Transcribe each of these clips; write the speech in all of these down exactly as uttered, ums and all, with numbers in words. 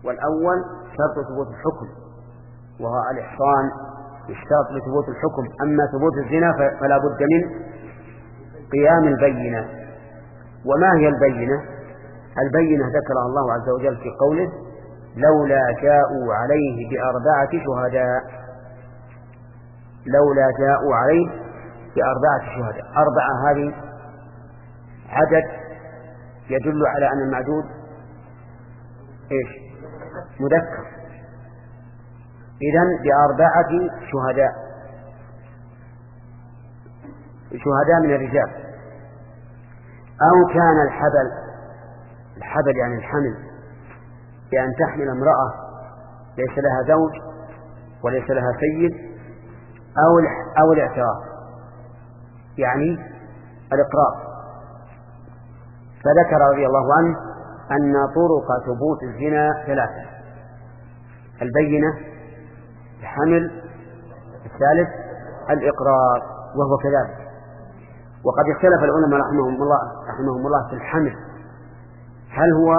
والأول شرط ثبوت الحكم وهو الإحصان يشترط لثبوت الحكم. أما ثبوت الزنا فلا بد من قيام البينة. وما هي البينة؟ البينة ذكرها الله عز وجل في قوله لولا جاءوا عليه بأربعة شهداء. لولا جاءوا عليه بأربعة شهداء. أربعة هذه عدد يدل على أن المعدود إيش؟ مذكر. إذن بأربعة شهداء، شهداء من الرجال. أو كان الحبل، الحبل يعني الحمل، بأن تحمل امرأة ليس لها زوج وليس لها سيد، أو أو الاعتراف يعني الإقرار. فذكر رضي الله عنه أن طرق ثبوت الزنا ثلاثة: البينة، الحمل، الثالث الإقرار، وهو كذلك. وقد اختلف العلماء رحمهم الله رحمهم الله في الحمل، هل هو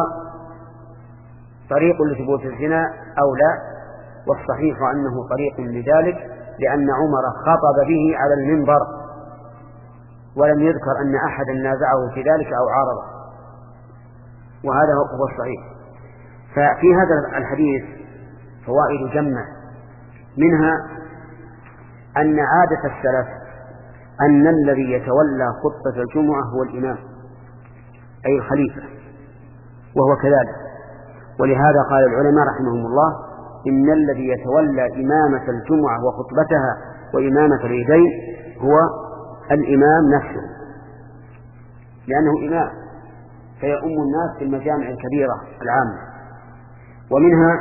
طريق لثبوت الزنا أو لا؟ والصحيح أنه طريق لذلك، لأن عمر خطب به على المنبر ولم يذكر أن أحدا نازعه في ذلك أو عارضه، وهذا هو الصحيح. ففي هذا الحديث فوائد جمة، منها أن عادة السلف أن الذي يتولى خطبة الجمعة هو الإمام أي الخليفة، وهو كذلك. ولهذا قال العلماء رحمهم الله إن الذي يتولى إمامة الجمعة وخطبتها وإمامة العيدين هو الإمام نفسه، لأنه إمام فيؤم الناس في المجامع الكبيرة العامة. ومنها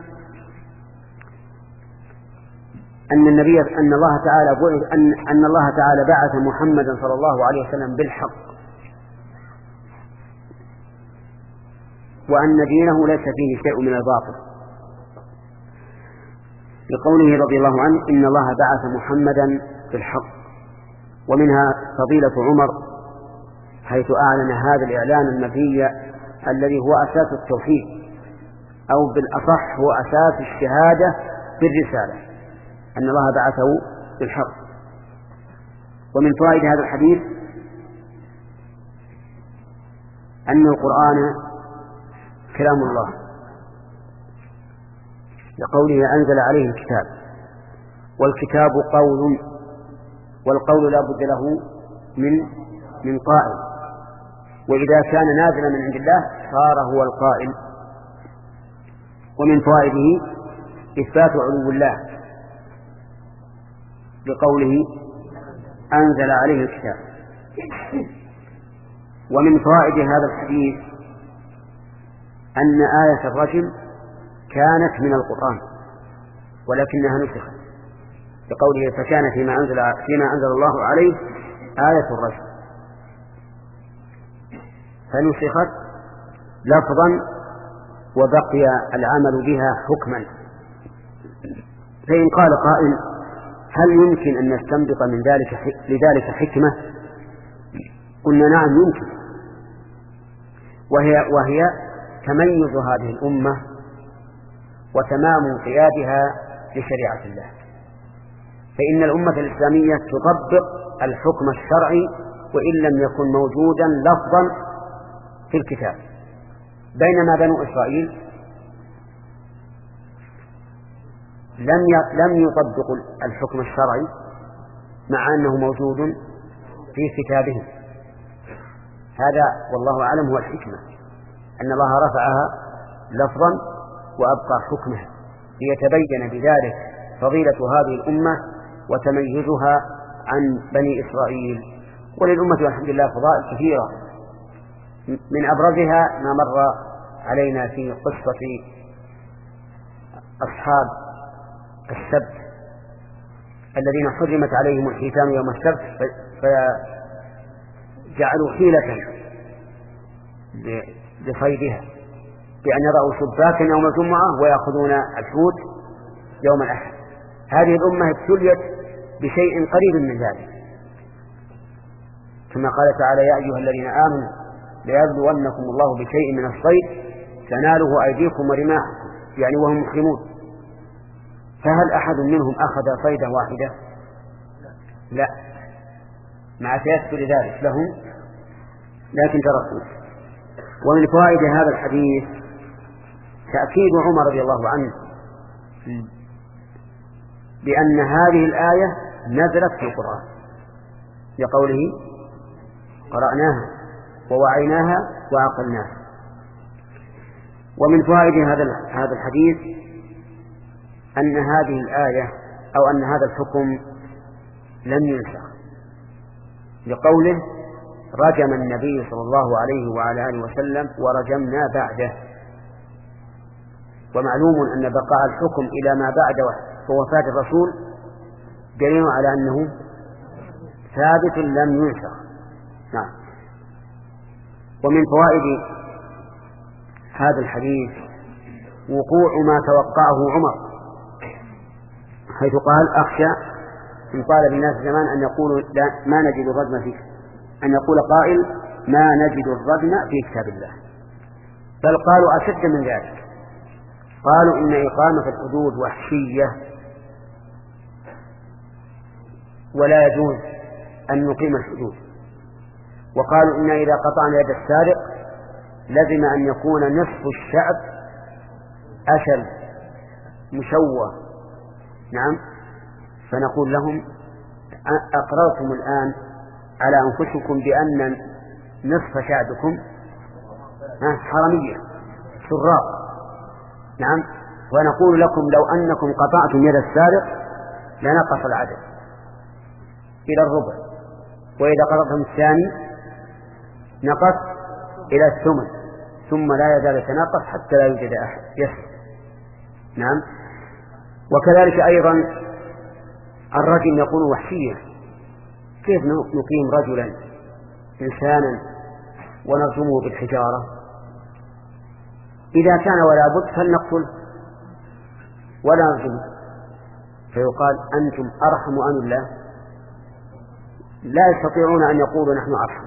أن النبي أن الله تعالى أن أن الله تعالى بعث محمدا صلى الله عليه وسلم بالحق، وأن دينه ليس فيه شيء من الباطل، لقوله رضي الله عنه إن الله بعث محمدا بالحق. ومنها فضيلة عمر حيث أعلن هذا الإعلان المبني الذي هو أساس التوحيد، أو بالأصح هو أساس الشهادة بالرسالة، أن الله بعثه بالحق. ومن فوائد هذا الحديث أن القرآن كلام الله، لقوله أنزل عليه الكتاب، والكتاب قول، والقول لا بد له من من قائل، وإذا كان نازلا من عند الله صار هو القائل. ومن فوائده إثبات علو الله، بقوله أنزل عليه الكتاب. ومن فوائد هذا الحديث أن آية الرجم كانت من القرآن ولكنها نسخت، بقوله فكان فيما أنزل فيما أنزل الله عليه آية الرجم، فنسخت لفظا وبقي العمل بها حكما. فإن قال قائل هل يمكن أن نستنبط من ذلك لذلك حكمة؟ قلنا نعم يمكن، وهي, وهي تميز هذه الأمة وتمام انقيادها لشريعة الله. فإن الأمة الإسلامية تطبق الحكم الشرعي وإن لم يكن موجودا لفظا في الكتاب، بينما بنو إسرائيل لم لم يطبقوا الحكم الشرعي مع أنه موجود في كتابهم. هذا والله أعلم هو الحكمة، أن الله رفعها لفظا وأبقى حكمها ليتبين بذلك فضيلة هذه الأمة وتميزها عن بني إسرائيل. وللأمة والحمد لله فضائل كثيرة، من أبرزها ما مر علينا في قصة أصحاب السبت الذين حرمت عليهم الحيتان يوم السبت فجعلوا حيلة لصيدها بأن يضعوا شباكا يوم الجمعة ويأخذون الحوت يوم الأحد. هذه الأمة ابتليت بشيء قريب من ذلك، كما قال تعالى يا أيها الذين آمنوا ليبلونكم الله بشيء من الصيد تناله أيديكم ورماحكم يعني وهم محرمون. فهل أحد منهم أخذ صيدا واحدة؟ لا، مع تيسر ذلك لهم، لكن تركوا. ومن فوائد هذا الحديث تأكيد عمر رضي الله عنه بأن هذه الآية نزلت في القرآن، لقوله قرأناها ووعيناها وعقلناها. ومن فوائد هذا هذا الحديث أن هذه الآية أو أن هذا الحكم لم ينسخ، لقوله رجم النبي صلى الله عليه وعلى آله وسلم ورجمنا بعده. ومعلوم أن بقاء الحكم إلى ما بعد وفاة الرسول دليل على أنه ثابت لم ينسخ. نعم. ومن فوائد هذا الحديث وقوع ما توقعه عمر، حيث قال أخشى إن قال بالناس زمان أن يقولوا ما نجد الرجم فيه، أن يقول قائل ما نجد الرجم في كتاب الله، بل قالوا أشد من ذلك، قالوا إن إقامة الحدود وحشية ولا يجوز أن نقيم الحدود. وقالوا إن إذا قطعنا يد السارق لزم أن يكون نصف الشعب أشل مشوه. نعم. فنقول لهم أقررتم الآن على أنفسكم بأن نصف شعبكم حرامية سراق. نعم. ونقول لكم لو أنكم قطعتم يد السارق لنقص العدد إلى الربع، وإذا قطعتم الثاني نقص إلى الثمن، ثم لا يزال يتناقص حتى لا يوجد أحد يسر. نعم. وكذلك أيضا الرجل يكون وحشيا، كيف نقيم رجلا إنسانا ونرجمه بالحجارة؟ إذا كان ولا بد فلنقتل ولا نرجمه، فيقال أنتم أرحم أم الله؟ لا يستطيعون أن يقولوا نحن أرحم،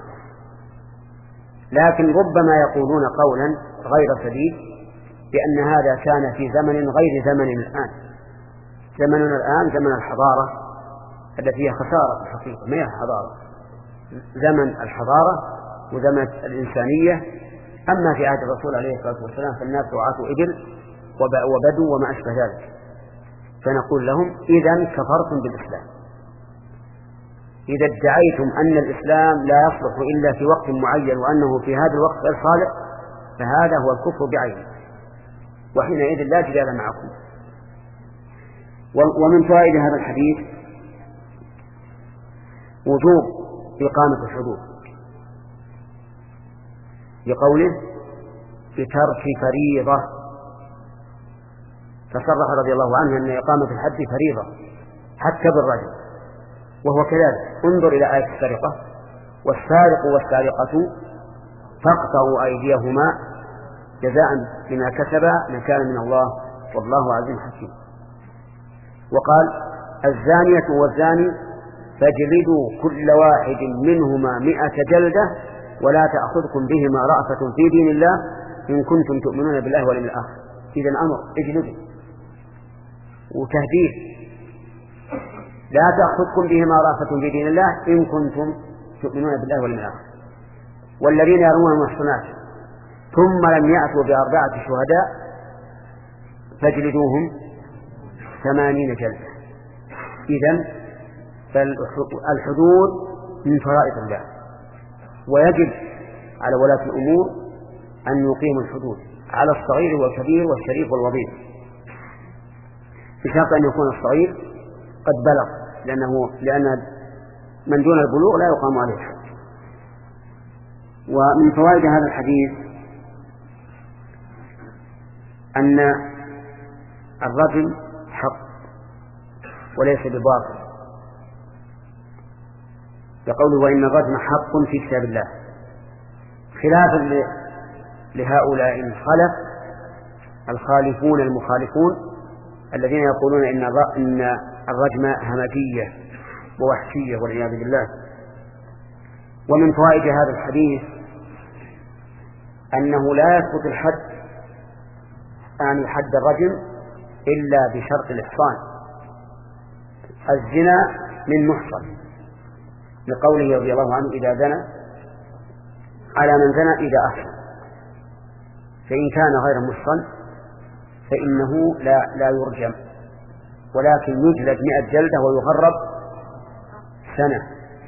لكن ربما يقولون قولا غير سديد بأن هذا كان في زمن غير زمن الآن. زمننا الآن زمن الحضارة التي هي خسارة في الحقيقة، ما هي حضارة، زمن الحضارة وزمن الإنسانية. أما في عهد الرسول عليه الصلاة والسلام فالناس رعاة إبل وبدو وما أشبه ذلك. فنقول لهم إذن كفرتم بالإسلام، إذا ادعيتم أن الإسلام لا يصلح إلا في وقت معين وأنه في هذا الوقت غير صالح فهذا هو الكفر بعينه، وحينئذ لا جدال معكم. ومن فوائد هذا الحديث وجوب إقامة الحدود، بقوله بترك فريضة، فصرح رضي الله عنه أن إقامة الحد فريضة حتى بالرجل، وهو كذلك. انظر إلى آية السرقة: والسارق والسارقة فاقطعوا أيديهما جزاء بما كسبا نكالا من الله والله عزيز حكيم. وقال: الزانية والزاني فاجلدوا كل واحد منهما مئة جلدة ولا تأخذكم بهما رأفة في دين الله إن كنتم تؤمنون بالله واليوم الآخر. إذن أمر اجلدوا وتهديد، لا تأخذكم بهما رأفة في دين الله إن كنتم تؤمنون بالله واليوم الآخر. والذين يرمون المحصنات ثم لم يأتوا بأربعة شهداء فاجلدوهم ثمانين جلدة. إذن فالحدود من فرائض الله، ويجب على ولاة الأمور أن يقيموا الحدود على الصغير والكبير والشريف والوضيع، بشرط أن يكون الصغير قد بلغ، لأنه لأن من دون البلوغ لا يقام عليه الحد. ومن فوائد هذا الحديث أن الرجل حق وليس بباطل، يقول: وإن الرجم حق في كتاب الله، خلافا لهؤلاء الخلف الخالفون المخالفون الذين يقولون إن الرجم همجية ووحشية والعياذ بالله. ومن فوائد هذا الحديث أنه لا يثبت الحد يعني حد الرجم إلا بشرط الإحصان. الزنا من محصن، لقوله رضي الله عنه إذا زنى على من زنى إذا أحصن، فإن كان غير محصن فإنه لا, لا يرجم، ولكن يجلد مئة جلدة ويغرب سنة.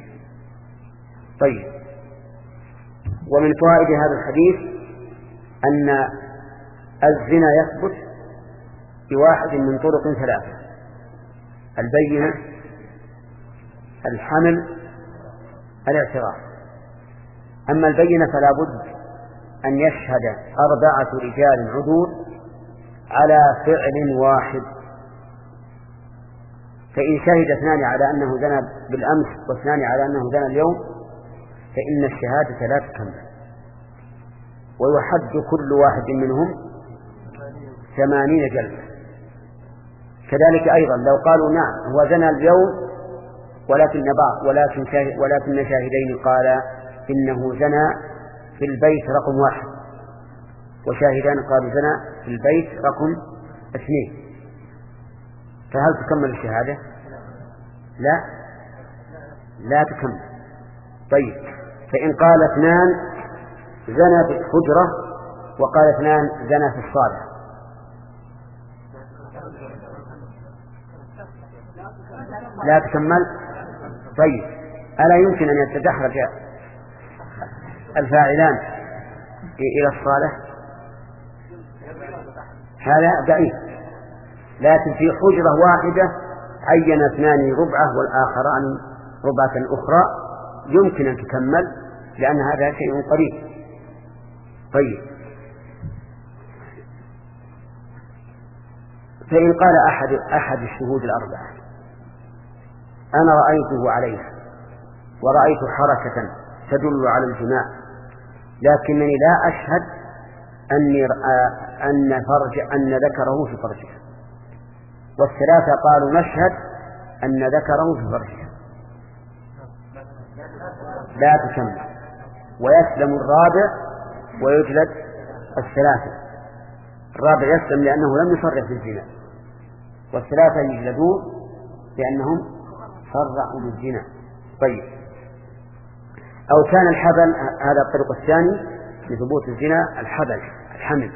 طيب، ومن فوائد هذا الحديث أن الزنا يثبت بواحد من طرق ثلاثة: البينة، الحمل، الاعتراف. أما البينة فلا بد أن يشهد أربعة رجال عدول على فعل واحد، فإن شهد اثنان على أنه زنى بالأمس واثنان على أنه زنى اليوم فإن الشهادة لا تكمل، ويحد كل واحد منهم ثمانين جلدة. كذلك أيضا لو قالوا نعم هو زنى اليوم ولكن بعض ولكن شاهد ولكن شاهدين قال إنه زنى في البيت رقم واحد، وشاهدان قالوا زنى في البيت رقم اثنين، فهل تكمل الشهادة؟ لا لا تكمل. طيب، فإن قال اثنان زنى في الحجرة وقال اثنان زنى في الصالة لا تكمل. طيب، ألا يمكن أن يتدحرج الفاعلان إلى الصالة؟ هذا بعيد، لكن في حجرة واحدة عين اثنان ربعة والآخران ربعة أخرى يمكن أن تكمل، لأن هذا شيء قريب. طيب، فإن قال أحد أحد الشهود الأربعة أنا رأيته عليها ورأيت حركة تدل على الجماع، لكنني لا أشهد أني أن فرج أن ذكره في فرجه، والثلاثة قالوا نشهد أن ذكره في فرجه، لا تكمل، ويسلم الرابع ويجلد الثلاثة. الرابع يسلم لأنه لم يصرح في الزنا، والثلاثة يجلدون لأنهم صرحوا بالزنا. طيب، أو كان الحبل، هذا الطريق الثاني لثبوت الزنا، الحبل الحمل،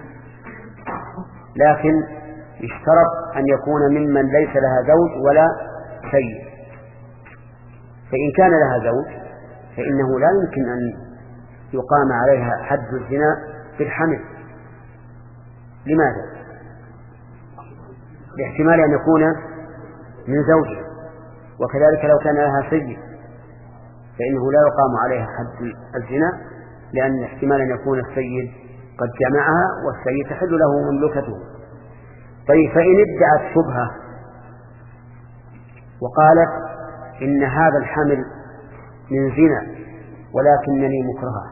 لكن يشترط أن يكون ممن ليس لها زوج ولا سيد. فإن كان لها زوج فإنه لا يمكن أن يقام عليها حد الزنا في الحمل. لماذا؟ لاحتمال أن يكون من زوجها، وكذلك لو كان لها سيد فإنه لا يقام عليها حد الزنا، لأن احتمال أن يكون السيد قد جمعها والسيد تحل له مملكته. طيب، فإن ادعت شبهة وقالت إن هذا الحمل من زنا ولكنني مكرهة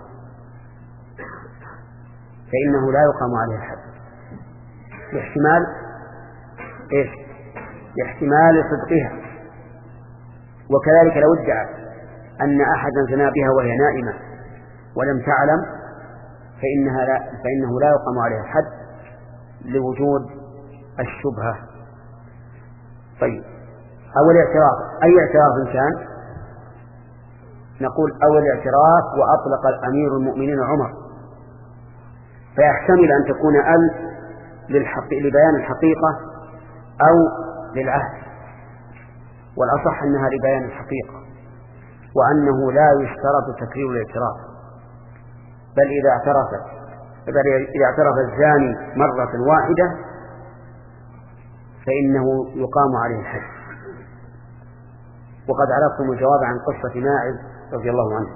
فإنه لا يقام عليه الحد، لاحتمال إيش؟ لاحتمال صدقها. وكذلك لو ادعت أن أحدا زنا بها وهي نائمة ولم تعلم فإنها لا فإنه لا يقام عليها الحد لوجود الشبهة. طيب، أول اعتراف، أي اعتراف كان؟ نقول أول اعتراف وأطلق الأمير المؤمنين عمر، فيحتمل أن تكون ال لبيان الحقيقة أو للعهد، والأصح أنها لبيان الحقيقة، وأنه لا يشترط تكرير الاعتراف، بل إذا اعترفت بل إذا اعترف الزاني مرة واحدة فإنه يقام عليه الحد. وقد عرفتم الجواب عن قصة ماعز رضي الله عنه.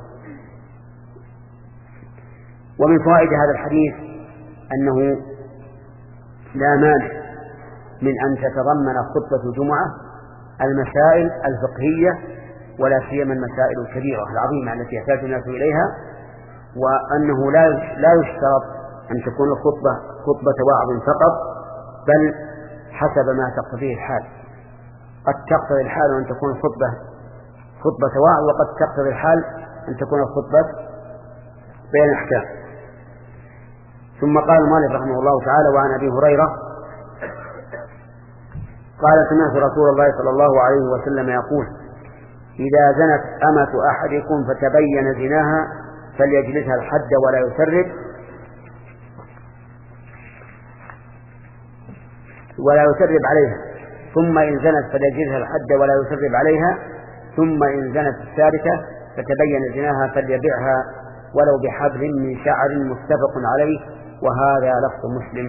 ومن فوائد هذا الحديث أنه لا مانع من أن تتضمن خطبة الجمعة المسائل الفقهية، ولا سيما المسائل الكبيرة العظيمة التي يحتاج الناس إليها، وأنه لا لا يشترط أن تكون الخطبة خطبة وعظ فقط، بل حسب ما تقتضيه الحال. قد تقتضي الحال أن تكون الخطبة خطبة وعظ، وقد تقتضي الحال أن تكون الخطبة بيان أحكام. ثم قال المؤلف رحمه الله تعالى: وعن أبي هريرة قال: سمعت رسول الله صلى الله عليه وسلم يقول: إذا زنت أمة أحدكم فتبين زناها فليجلدها الحد ولا يسرب ولا يسرب عليها، ثم إن زنت فليجلدها الحد ولا يسرب عليها، ثم إن زنت الثالثة فتبين زناها فليبيعها ولو بحبل من شعر، متفق عليه، وهذا لفظ مسلم.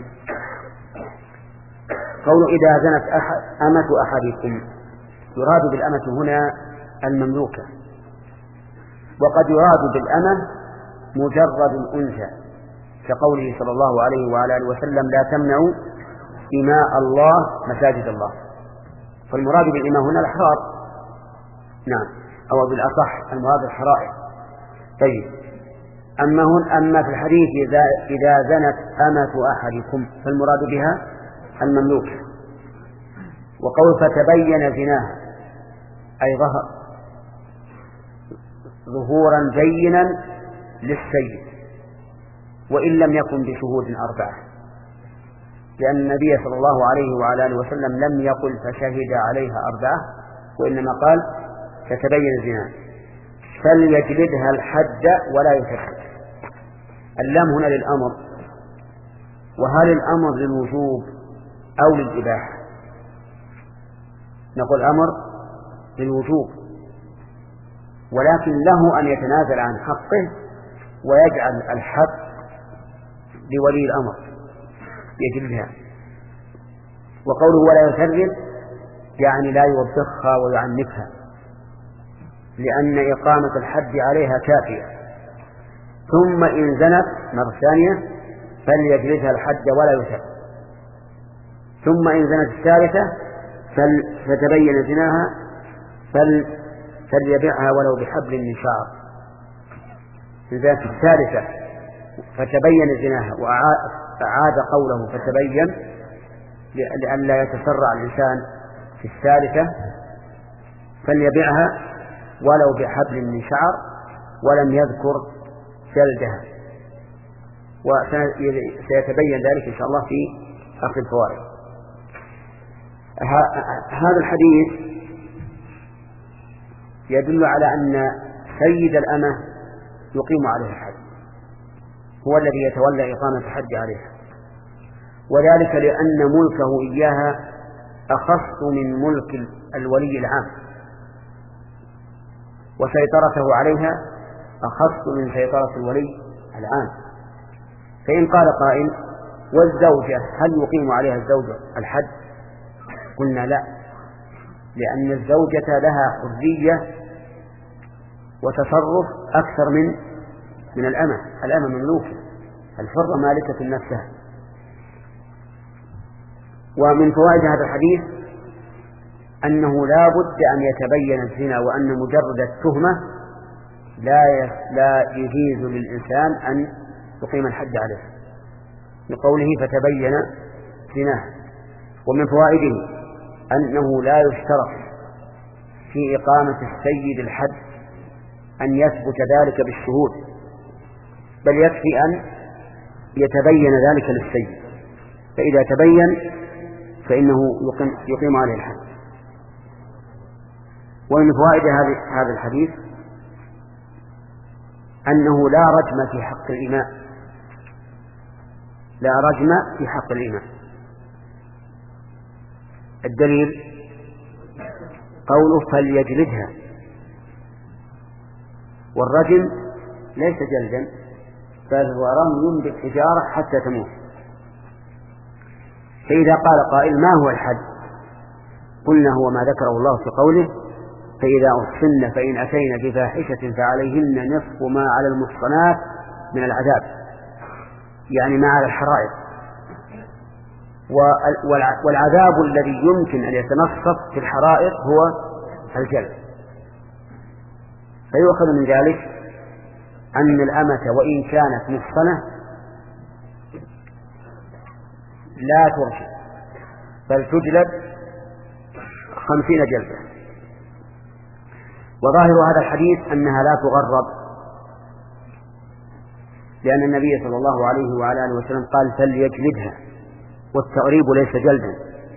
قول إذا زنت أحد أمة أحدكم، يراد بالأمة هنا المملوكة، وقد يراد بالأمة مجرد الأنثى، كقوله صلى الله عليه وعلى آله وسلم: لا تمنعوا إماء الله مساجد الله. فالمراد بالإماء هنا الأحرار، نعم، أو بالأصح المراد الحرائر. طيب، أما, هن أما في الحديث إذا, إذا زنت أمة أحدكم فالمراد بها المملوكة. وقول فتبين زناها أي ظهر ظهورا بينا للسيد، وإن لم يكن بشهود أربعة، لأن النبي صلى الله عليه وعلى آله وسلم لم يقل فشهد عليها أربعة، وإنما قال فتبين زناها فليجلدها الحد ولا يسرب. اللام هنا للأمر، وهل الأمر للوجوب أو للإباحة؟ نقول أمر للوجوب، ولكن له أن يتنازل عن حقه ويجعل الحد لولي الأمر يجلدها. وقوله ولا يسرب يعني لا يوبخها ويعنفها، لأن إقامة الحد عليها كافية. ثم إن زنت مرة ثانية فليجلدها الحد ولا يسرب، ثم إن زنت الثالثة فتبين زناها فليبيعها ولو بحبل من شعر. إن زنت الثالثة فتبين زناها، وأعاد قوله فتبين لئلا يتسرع الإنسان في الثالثة، فليبيعها ولو بحبل من شعر، ولم يذكر جلدها، وسيتبين ذلك إن شاء الله في آخر الفوائد. هذا الحديث يدل على أن سيد الأمة يقيم عليها الحد، هو الذي يتولى إقامة الحد عليها، وذلك لأن ملكه إياها أخص من ملك الولي العام، وسيطرته عليها أخص من سيطرة الولي العام. فإن قال قائل: والزوجة هل يقيم عليها الزوجة الحد؟ قلنا لا، لأن الزوجة لها حرية وتصرف أكثر من من الأمة. الأمة مملوكة، الحرة مالكة نفسها. ومن فوائد هذا الحديث أنه لا بد أن يتبين الزنا، وأن مجرد التهمة لا لا يجيز للإنسان أن يقيم الحد عليه، بقوله فتبين زناه. ومن فوائده أنه لا يشترط في إقامة السيد الحد أن يثبت ذلك بالشهود، بل يكفي أن يتبين ذلك للسيد، فإذا تبين فإنه يقيم, يقيم عليه الحد. ومن فوائد هذا الحديث أنه لا رجم في حق الإماء، لا رجم في حق الإماء. الدليل قوله فليجلدها، والرجم ليس جلدا، بل هو رمي بالحجارة حتى تموت. فإذا قال قائل: ما هو الحد؟ قلنا: هو ما ذكره الله في قوله: فإذا أحصن فإن أتين بفاحشة فعليهن نصف ما على المحصنات من العذاب، يعني ما على الحرائر. والعذاب الذي يمكن أن يتنصف في الحرائر هو الجلد. فيؤخذ من ذلك أن الأمة وإن كانت محصنة لا ترجم، بل تجلد خمسين جلدة. وظاهر هذا الحديث أنها لا تغرب، لأن النبي صلى الله عليه وعلى آله وسلم قال فليجلدها، والتغريب ليس جلدا.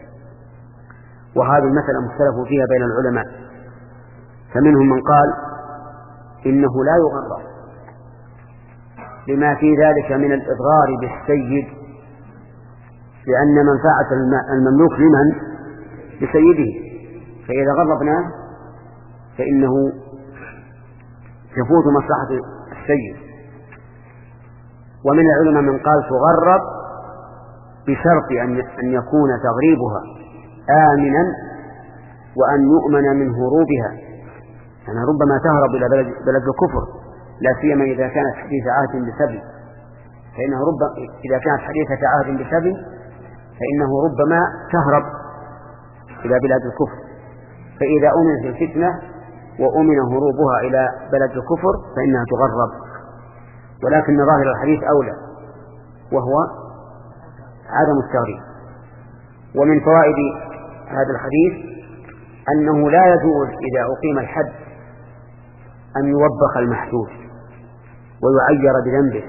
وهذه المسألة مختلف فيها بين العلماء، فمنهم من قال إنه لا يغرب لما في ذلك من الإضرار بالسيد، لأن منفعة المملوك لمن؟ لسيده، فإذا غربناه فإنه تفوت مصلحة السيد. ومن العلماء من قال تغرب بشرط أن يكون تغريبها آمنا وأن يؤمن من هروبها، يعني ربما تهرب إلى بلد, بلد الكفر، لا سيما إذا كانت حديثة عهد بسبي، فإنه ربما إذا كانت حديثة عهد بسبي فإنه ربما تهرب إلى بلاد الكفر، فإذا أمنت الفتنة وأمن هروبها إلى بلد الكفر فإنها تغرب. ولكن ظاهر الحديث أولى، وهو عدم التغريب. ومن فوائد هذا الحديث أنه لا يجوز إذا أقيم الحد أن يوبخ المحدود ويعير بذنبه،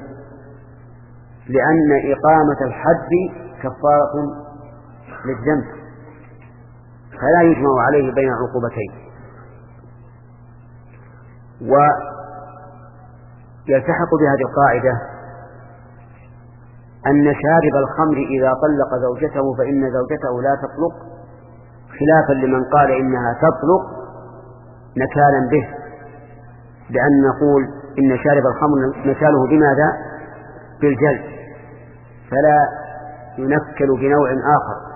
لأن إقامة الحد كفارة للذنب، فلا يجمع عليه بين العقوبتين. ويلتحق بهذه القاعدة أن شارب الخمر إذا طلق زوجته فإن زوجته لا تطلق، خلافا لمن قال إنها تطلق نكالا به، لأن نقول إن شارب الخمر نكاله بماذا؟ بالجلد، فلا ينكل بنوع آخر.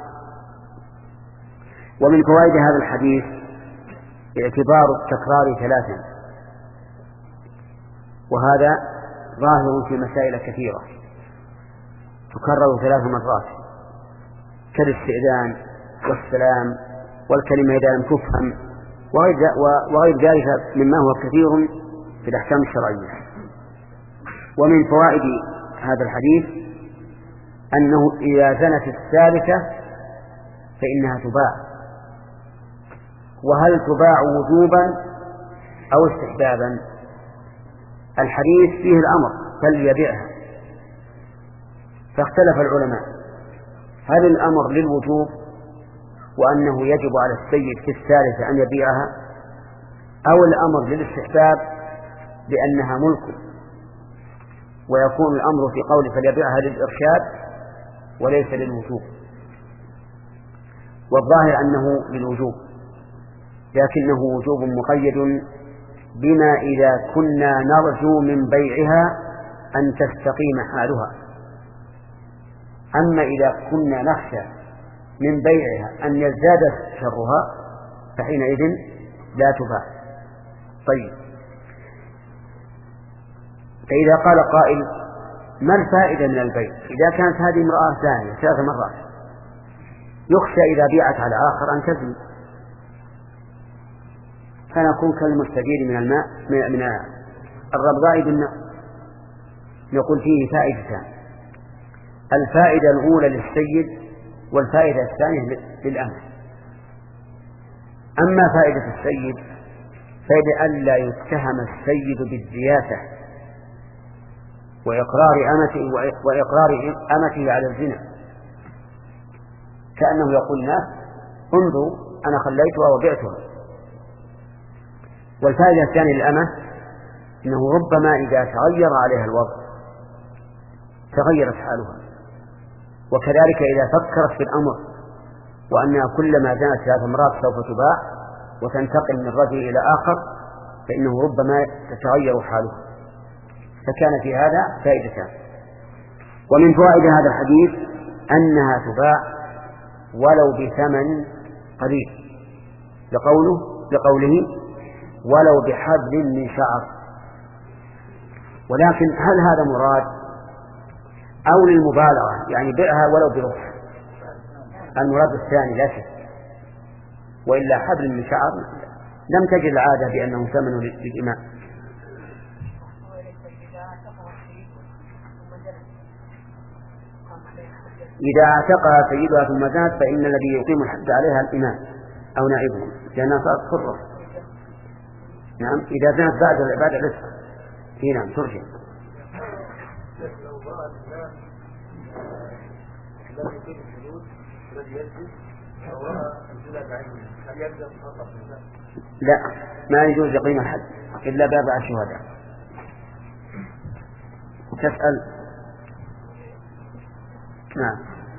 ومن فوائد هذا الحديث اعتبار التكرار ثلاثا، وهذا ظاهر في مسائل كثيرة تكرر ثلاث مرات، كالاستئذان والسلام والكلمة إذا لم تفهم وغير ذلك مما هو كثير في الأحكام الشرعية. ومن فوائد هذا الحديث أنه إذا زنت الثالثة فإنها تباع. وهل تباع وجوبا أو استحبابا؟ الحديث فيه الأمر فليبيعها، فاختلف العلماء هل الأمر للوجوب وأنه يجب على السيد في الثالثة أن يبيعها، أو الأمر للاستحباب لأنها ملك، ويكون الأمر في قول فليبيعها للإرشاد وليس للوجوب. والظاهر أنه للوجوب، لكنه وجوب مقيد بما إذا كنا نرجو من بيعها أن تستقيم حالها. أما إذا كنا نخشى من بيعها أن يزداد شرها فحينئذ لا تباع. طيب، فإذا قال قائل ما الفائدة من البيع إذا كانت هذه امرأة ثانية ثلاث مرات، يخشى إذا بيعت على آخر أن تزني، فنكون كالمستجير من الماء من الربضاء بالماء. يقول فيه فائدتان، الفائدة الأولى للسيد والفائدة الثانية للأمة. أما فائدة السيد فائدة ألا يتهم السيد بالزياسة وإقرار أمته وإقرار أمته على الزنا، كأنه يقول الناس انظروا أنا خليتها وبعتها. والفائدة الثانية للأمة إنه ربما إذا تغير عليها الوضع تغيرت حالها، وكذلك إذا فكرت في الأمر وأنها كلما زنت ثلاث مرات سوف تباع وتنتقل من رجل إلى آخر فإنه ربما تتغير حالها، فكان في هذا فائدتان. ومن فوائد هذا الحديث أنها تباع ولو بثمن قليل، لقوله لقوله ولو بحبل من شعر. ولكن هل هذا مراد أو للمبالغة، يعني بيعها ولو بربع؟ المراد الثاني لا شك، وإلا حبل من شعر لم تجد العادة بأنه ثمن للإمام. إذا اعتقها سيدها ثم زنت فإن الذي يقيم الحد عليها الإمام أو نائبه، لأنها صارت حرة. نعم، إذا زنت بعد بعد العشق في نعم ترجع. الذي يقيم الحدود الذي يسجد أو الجلد بعينه هل يلزم فقط؟ لا، ما يجوز يقيم الحد إلا بأربع شهداء. تسأل؟ نعم.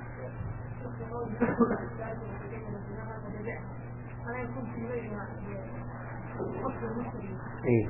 إيه؟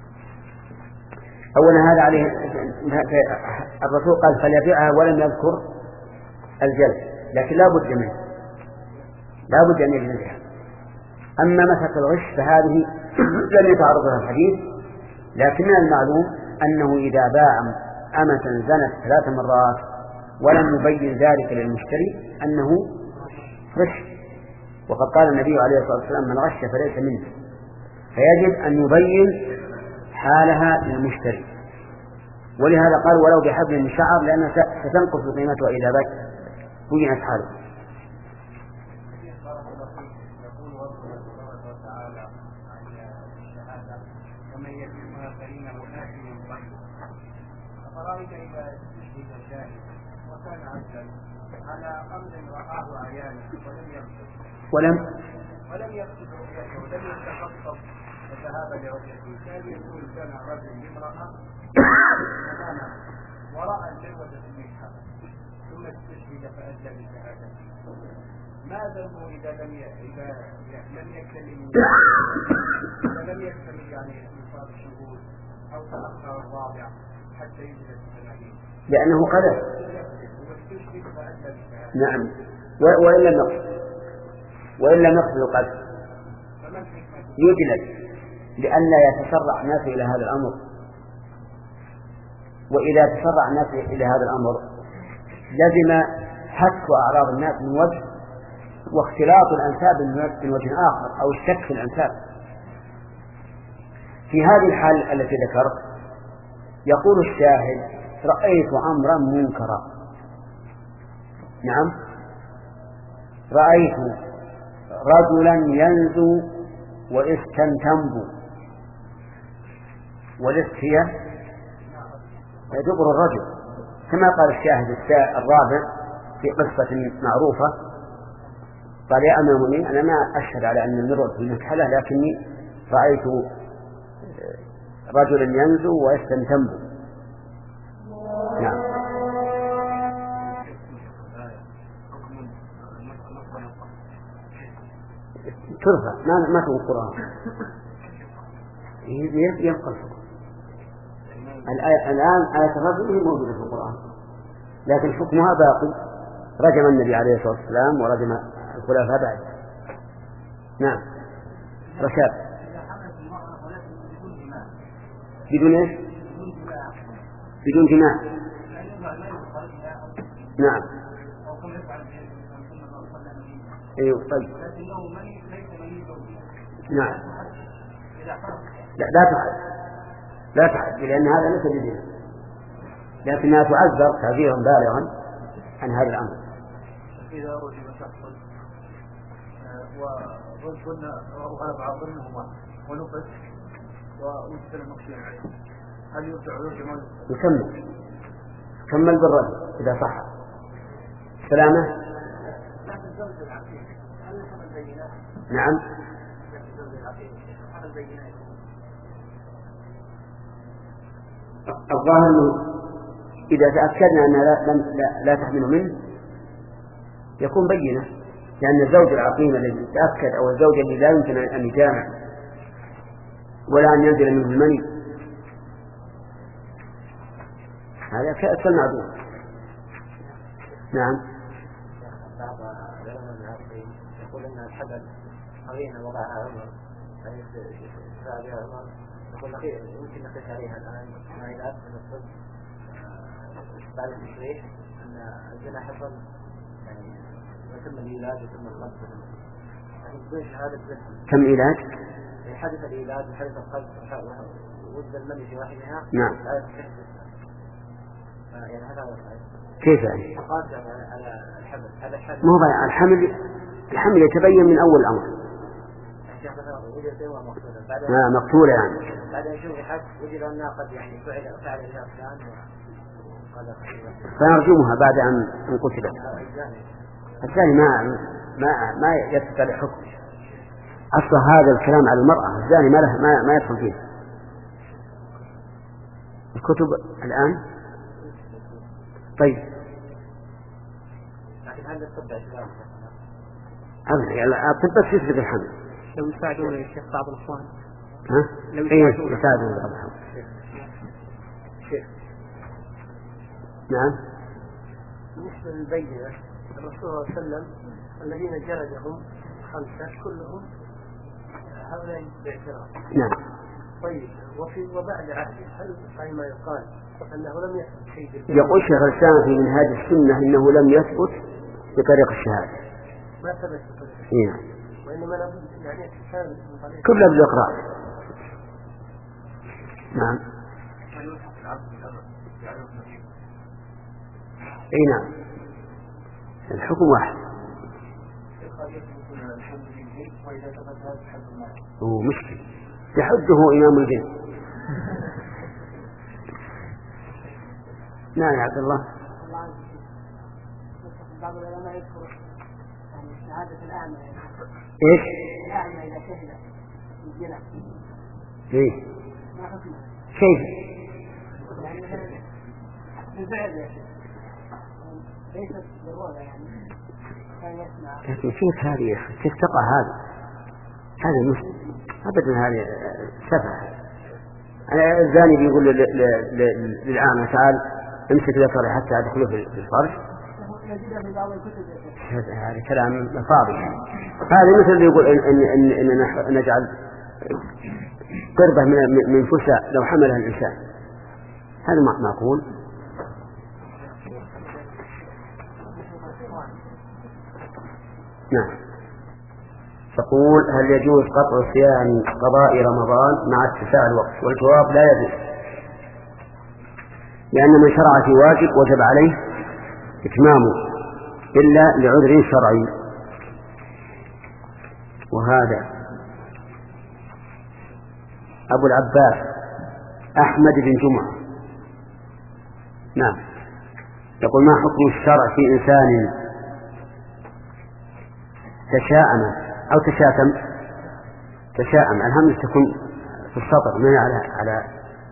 أولا هذا عليه الرسول قال فليبيعها ولم يذكر الجلد، لكن لا بد منه، لا بد أن يجلدها. أما مسألة الغش فهذه لم يتعرض لها الحديث، لكن من المعلوم أنه إذا باع أمة زنت ثلاث مرات ولم يبين ذلك للمشتري أنه غش، وقد قال النبي عليه الصلاة والسلام من غش فليس منه، فيجب أن يبين حالها للمشتري. ولهذا قال ولو بحبل من شعر، لأنها ستنقص قيمتها إذا بينت حاله. فرأيت إذا استشهد الشاهد وكان عجلا على أمر رآه عيانه ولم يقصد ولم ولم يقصد رؤيته ولم يتخطط الذهاب لرؤيته، كان يقول كان رجل امرأة أمامه ورأى الجلوة منها ثم استشهد فأدى بشهادته، ما ذنبه إذا لم إذا لم يكتمل إذا لم يكتمل يعني إنصاف الشهود أو تأخر الرابع حتى يجلس الثمانين؟ لأنه قدر. نعم، وإن لم يقصد وإن لم يقصد القدر يجلد لئلا يتسرع الناس إلى هذا الأمر، وإذا تسرع الناس إلى هذا الأمر لزم حك أعراض الناس من وجه، واختلاط الأنساب من وجه آخر، أو الشك في الأنساب. في هذه الحال التي ذكرت يقول الشاهد رأيت أمرا منكرا، نعم، رأيت رجلا ينزو وإسكا تنبو، والإسك هي دبر الرجل، كما قال الشاهد الرابع في قصة معروفة قال يا أمير المؤمنين أنا ما أشهد على أن المرء في المكحلة، لكني رأيت رجلا ينزو وإسكا تنبو. نعم. ترفع ما ما في القرآن يبقى الآية الآن آية الرجل موجودة في القرآن، لكن حكمها باقي، رجم النبي عليه الصلاة والسلام ورجم الخلفاء بعد. نعم. رشاد. بدون ايش؟ بدون جماع. نعم. ايوه طيب. نعم. لا لا تحد لا تحد لأن هذا ليس بدين، لكنها تعذر تعذيرا بالغا عن هذا الأمر. إذا رجم شخص وظن وغلب على ظنهما ونفذ ووجد المقصود عليه، هل يرجع يرجع يكمل كمل بالرجل إذا صح سلامة؟ نعم. الظاهر أنه إذا تأكدنا أنها لا, لا, لا تحمل منه يكون بينة، لأن الزوج العقيم الذي تأكد أو الزوج الذي لا يمكن أن يجامع ولا أن ينزل منه المني هذا كالمعدوم. نعم. بعض العلماء العربيين يقول أن الحدث قرينة وضعها عمر، يعني فعلها عمر يقول يمكن نقيس عليها الآن ما إذا أثبت الطب بعد التشريح أن الزنا حصل يعني وتم العلاج وتم القذف، يعني بدون شهادة كم علاج؟ حدث العلاج وحدث القذف وجد المني في واحدها. نعم. يعني هذا هو الحدث. كيف يعني؟ قاسم على الحمل. هذا الحمل. ما هو الحمل الحمل يتبين من أول الأمر. ما مقتولة يعني. بعد يشوف حد وجد أنها قد يعني فعل فعل الإنسان فنرجمها بعد أن قتلت. الثاني ما ما ما يتبع الحكم. أصل هذا الكلام على المرأة، الزاني ما له ما, ما يدخل فيه. الكتب الآن طيب. لكن هل يتبع الكلام؟ الطب بس يثبت الحمل. لو يساعدون يا شيخ بعض الإخوان. ها؟ لو يساعدون يساعدون بعض الإخوان. نعم. بالنسبة للبينة الرسول صلى الله عليه وسلم الذين جلدهم خمسة كلهم هؤلاء باعتراف. نعم. طيب وفي وبعد عهده هل صحيح ما يقال أنه لم يثبت شيء؟ يقول شيخ الإسلام في منهاج السنة إنه لم يثبت بطريق الشهادة. ما ثبت بطريق الشهادة. نعم. وإنما لابد يعني ثابت من طريق. كله بالإقرار. نعم. اي نعم الحكم واحد. هو مشكل يحده إمام الجن. نعم يا عبد الله. بعض العلماء يذكر يعني شهادة الأعمى. ايش؟ الأعمى إذا شهد الزنا. ايه؟ ما حكمه؟ كيف؟ يعني بالفعل يا شيخ. ليست ضرورة يعني كان يسمع. لكن كيف هذه كيف تقع هذا؟ هذا مش أبدا هذه سفه. الزاني بيقول للأعمى تعال امسك ذكري حتى أدخله في الفرج. هذا كلام فاضي. هذا مثل اللي يقول إن إن إن, إن نجعل قربة من من فسا لو حملها الإنسان. هذا معقول؟ نعم. تقول هل يجوز قطع صيام قضاء رمضان مع اتساع الوقت؟ والجواب لا يجوز، لأن من شرع في واجب وجب عليه إتمامه إلا لعذر شرعي. وهذا أبو العباس أحمد بن جمعة نعم يقول ما حكم الشرع في إنسان تشاءم أو تشاكم تشاءم الهمز تكون في السطر من على على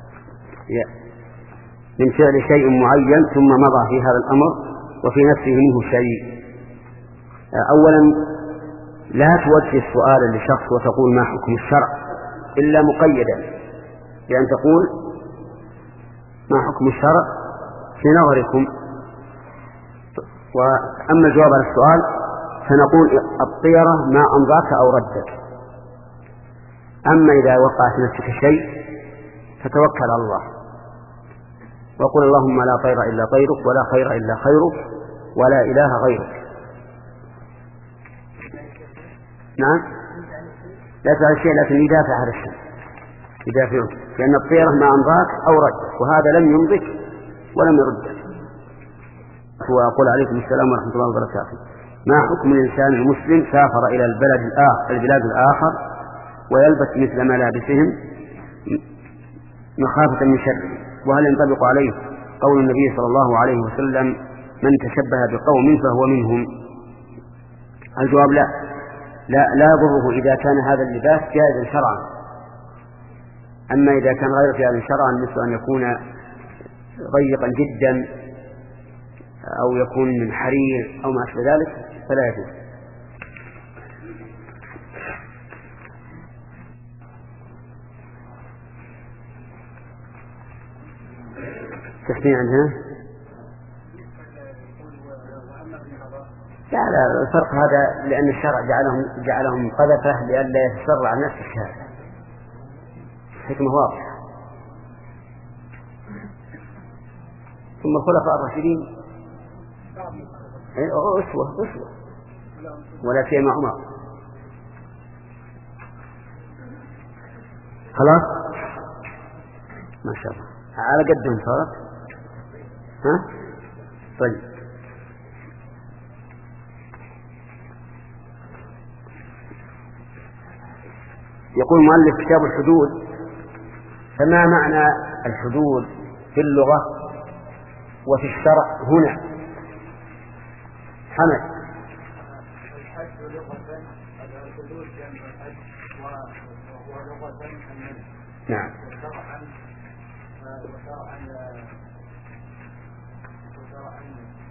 من فعل شيء معين ثم مضى في هذا الأمر وفي نفسه منه شيء. أولا لا توجه سؤالا لشخص وتقول ما حكم الشرع إلا مقيدا بأن تقول ما حكم الشرع في نظركم. وأما الجواب على السؤال فنقول الطيرة ما أمضاك أو ردك. أما إذا وقعت نفسك شيء فتوكل على الله وقل اللهم لا طير إلا طيرك ولا خير إلا خيرك ولا إله غيرك. نعم لا تفعل شيء لكن يدافع هذا الشيء يدافعه لأن الطيرة ما أمضاك أو ردك وهذا لم يمضك ولم يردك. وأقول عليكم السلام ورحمة الله وبركاته. ما حكم الإنسان المسلم سافر إلى البلد الآخر البلاد الآخر ويلبس مثل ملابسهم مخافة من شر؟ وهل ينطبق عليه قول النبي صلى الله عليه وسلم من تشبه بقوم فهو منهم؟ الجواب لا لا لا يضره إذا كان هذا اللباس جائزا شرعا. أما إذا كان غير جائزا شرعا مثل أن يكون ضيقا جدا أو يكون من حرير أو ما أشبه ذلك فلا يجوز. تحسين عندنا؟ لا لا الفرق هذا لأن الشرع جعلهم جعلهم قذفة لئلا يتسرع الناس في الشهادة. حكمة واضحة. ثم الخلفاء الراشدين أسوة أسوة ولا سيما عمر. خلاص ما شاء الله على قدهم صارت. ها طيب يقول مؤلف كتاب الحدود فما معنى الحدود في اللغة وفي الشرع هنا حمد. الحج لغة الحدود جمع الحج ولغة النمل. نعم. وشرعا وشرعا وشرعا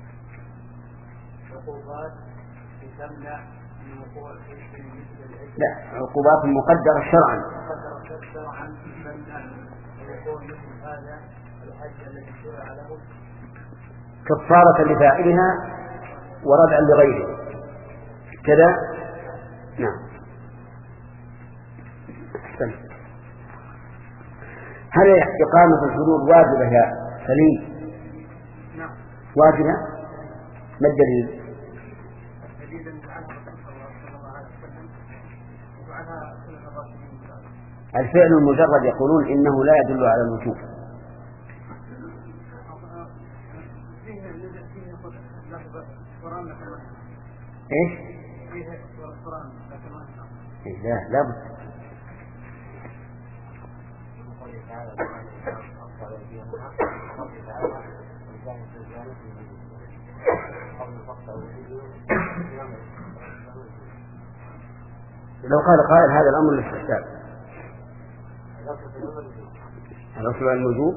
عقوبات تمنع من وقوع الحج مثل العجل. لا، عقوبات مقدرة شرعا. مقدرة شرعا تمنع من وقوع مثل هذا الحج الذي شرع له كفارة لفاعلها وردعا لغيره كذا. نعم. أحسن. هل إقامة الحدود واجبة يا سليم؟ نعم واجبة. ما الدليل؟ الدليل أن فعلها الرسول صلى الله عليه وسلم وفعلها سنة الراشدين. الفعل المجرد يقولون إنه لا يدل على الوجوب. ايش؟ لا لا بد. لو قال قائل هذا الأمر للاستحسان الأصل على الوجوب،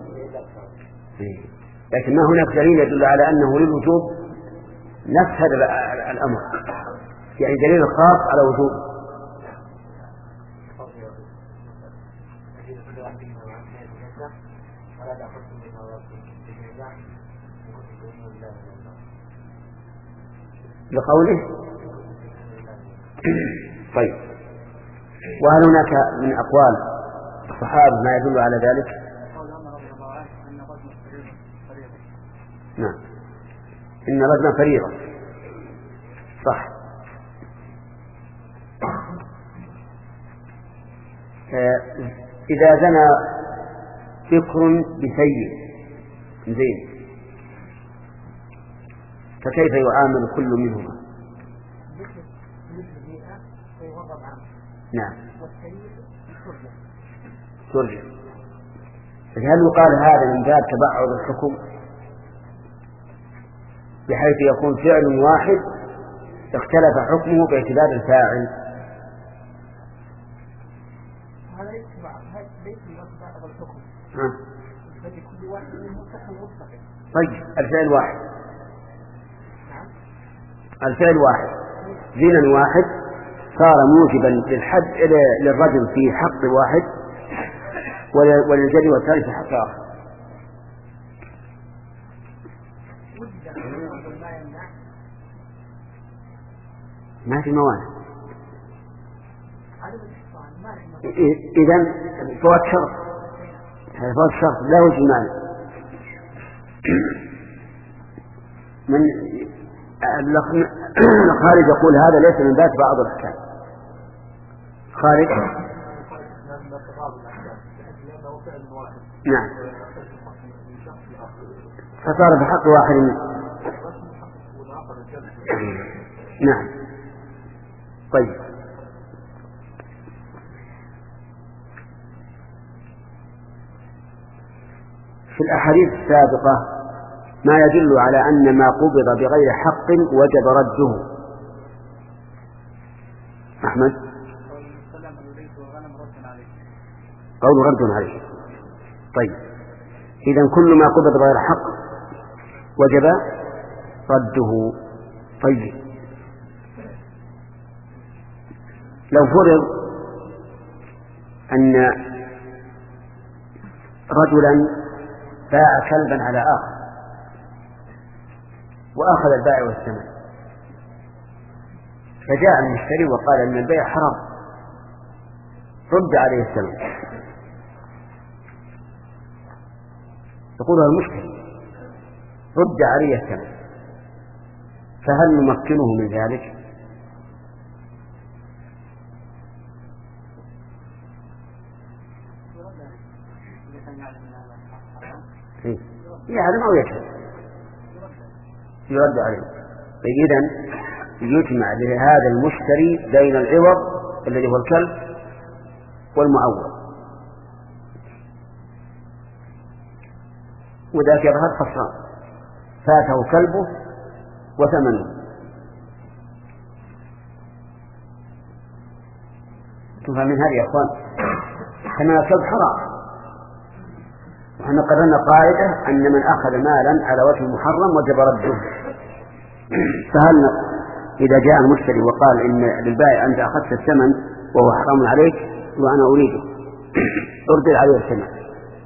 لكن ما هناك دليل يدل على أنه للوجوب نفس هذا الأمر، يعني دليل خاص على وجوب. لقوله طيب. وهل هناك من أقوال الصحابة ما يدل على ذلك؟ نعم، إن رجلا فريضة صح. إذا زنى بكر بسيد زين فكيف يعامل كل منهما؟ نعم ترجع. هل يقال هذا من باب تبعض الحكم بحيث يكون فعل واحد اختلف حكمه باعتبار الفاعل؟ هذا ليس تبعض الحكم. كل واحد منهم حكم مستقل. طيب الفعل واحد. الفعل واحد زنا واحد صار موجبا للحد للرجل في حق واحد وللجري والثاني في حق آخر. ما في موانع. إذن فوات شرط، فوات شرط لا وجه مانع. من خالد يقول هذا ليس من باب بعض الأحكام. خالد نعم فصار بحق واحد. نعم طيب. في الأحاديث السابقة ما يدل على أن ما قبض بغير حق وجب رده. أحمد قول رد عليه. طيب إذن كل ما قبض بغير حق وجب رده. طيب لو فرض أن رجلا باع كلبا على آخر وأخذ البائع والثمن، فجاء المشتري وقال أن البيع حرام، رد عليه الثمن، يقولها المشتري رد عليه الثمن، فهل نمكنه من ذلك؟ يعلم أو يجهل يرد عليه. إذن يجمع لهذا المشتري بين العوض الذي هو الكلب والمعوض، وذاك يظهر خسران فاته كلبه وثمنه. تفهم من هذه يا أخوان كما الكلب حرام. وحنا قررنا قاعدة أن من أخذ مالا على وجه محرم وجب رده. فهل إذا جاء المشتري وقال إن للبائع أنت أخذت الثمن وهو حرام عليك وأنا أريده أرد عليه الثمن؟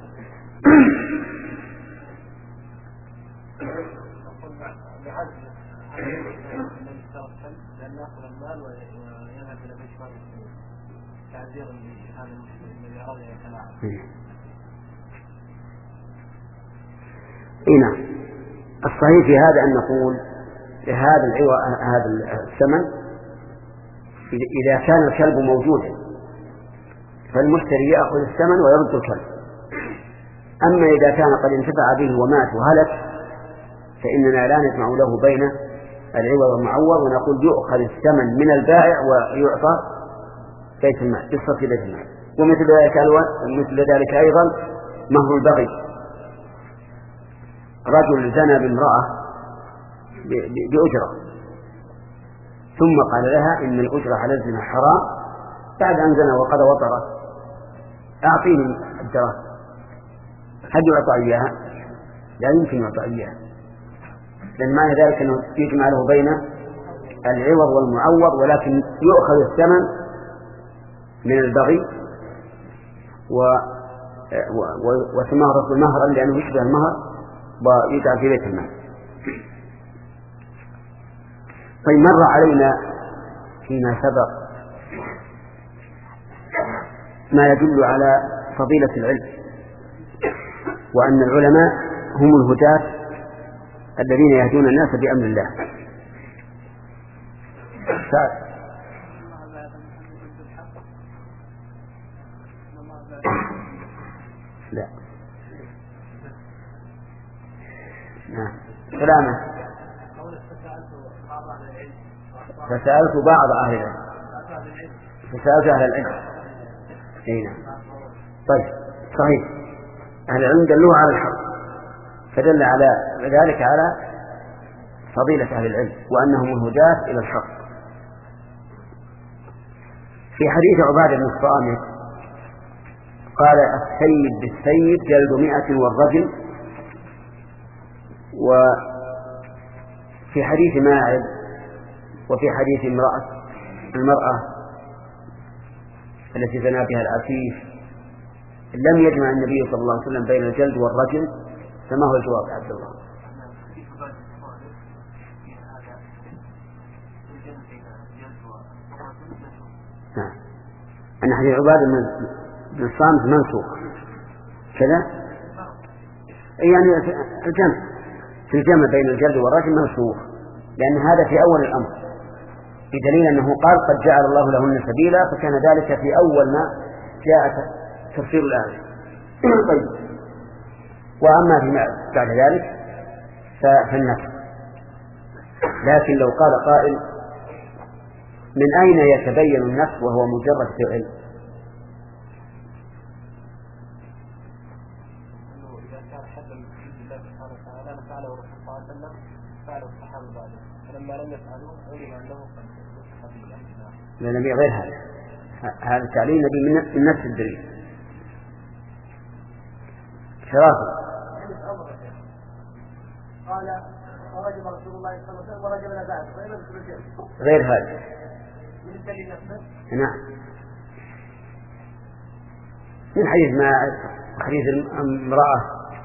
إيه نعم. الصحيح في هذا أن نقول هذا العوض هذا الثمن إذا كان الكلب موجودا فالمشتري يأخذ الثمن ويرد الكلب. أما إذا كان قد انتفع به ومات وهلك فإننا لا نجمع له بين العوض والمعوض ونقول يؤخذ الثمن من البائع ويعطى بيت المال يصرف في بيت المال. ومثل ذلك مثل ذلك أيضا مهر البغي. رجل زنى بامرأة بأجرة ثم قال لها إن الأجرة على الزنا حرام بعد أن زنى وقد وطر أعطيني الدراهم. هل يعطى إياها؟ لا يمكن يعطى إياها، لأن معنى ذلك أنه يجمع له بين العوض والمعوض، ولكن يؤخذ الثمن من البغي و وسماه رسول مهرا لأنه يشبه المهر ويجعل في بيت المال. طيب مر علينا فيما سبق ما يدل على فضيلة العلم وأن العلماء هم الهداة الذين يهدون الناس بأمر الله. لا نعم سلامة. فسألت بعض أهل العلم فسألت أهل العلم. نعم طيب صحيح أهل العلم دلوه على الحق، فدل على ذلك على فضيلة أهل العلم وأنهم الهداة إلى الحق. في حديث عبادة بن الصامت قال السيد بالسيد جلد مئة والرجل. وفي حديث ماعز وفي حديث امرأة المرأة التي زنى بها العفيف لم يجمع النبي صلى الله عليه وسلم بين الجلد والرجل، فما هو الجواب عبد الله؟ نعم أن حديث عبادة بن الصامت منسوخ كذا، يعني الجمع في الجمع بين الجلد والرجل منسوخ، لأن هذا في أول الأمر بدليل أنه قال قد جعل الله لهن سبيلا، فكان ذلك في أول ما جاء تفسير الآية. طيب وأما فيما بعد ذلك فالنفس. لكن لو قال قائل من أين يتبين النفس وهو مجرد فعل؟ لا نبي غير هذا، هذا التعليل نبي من نفس الدليل. شرافه قال ورجم رسول الله صلى الله عليه وسلم ورجمنا بعد غير هذا من الدليل نفسه. نعم من حديث ما حديث امرأة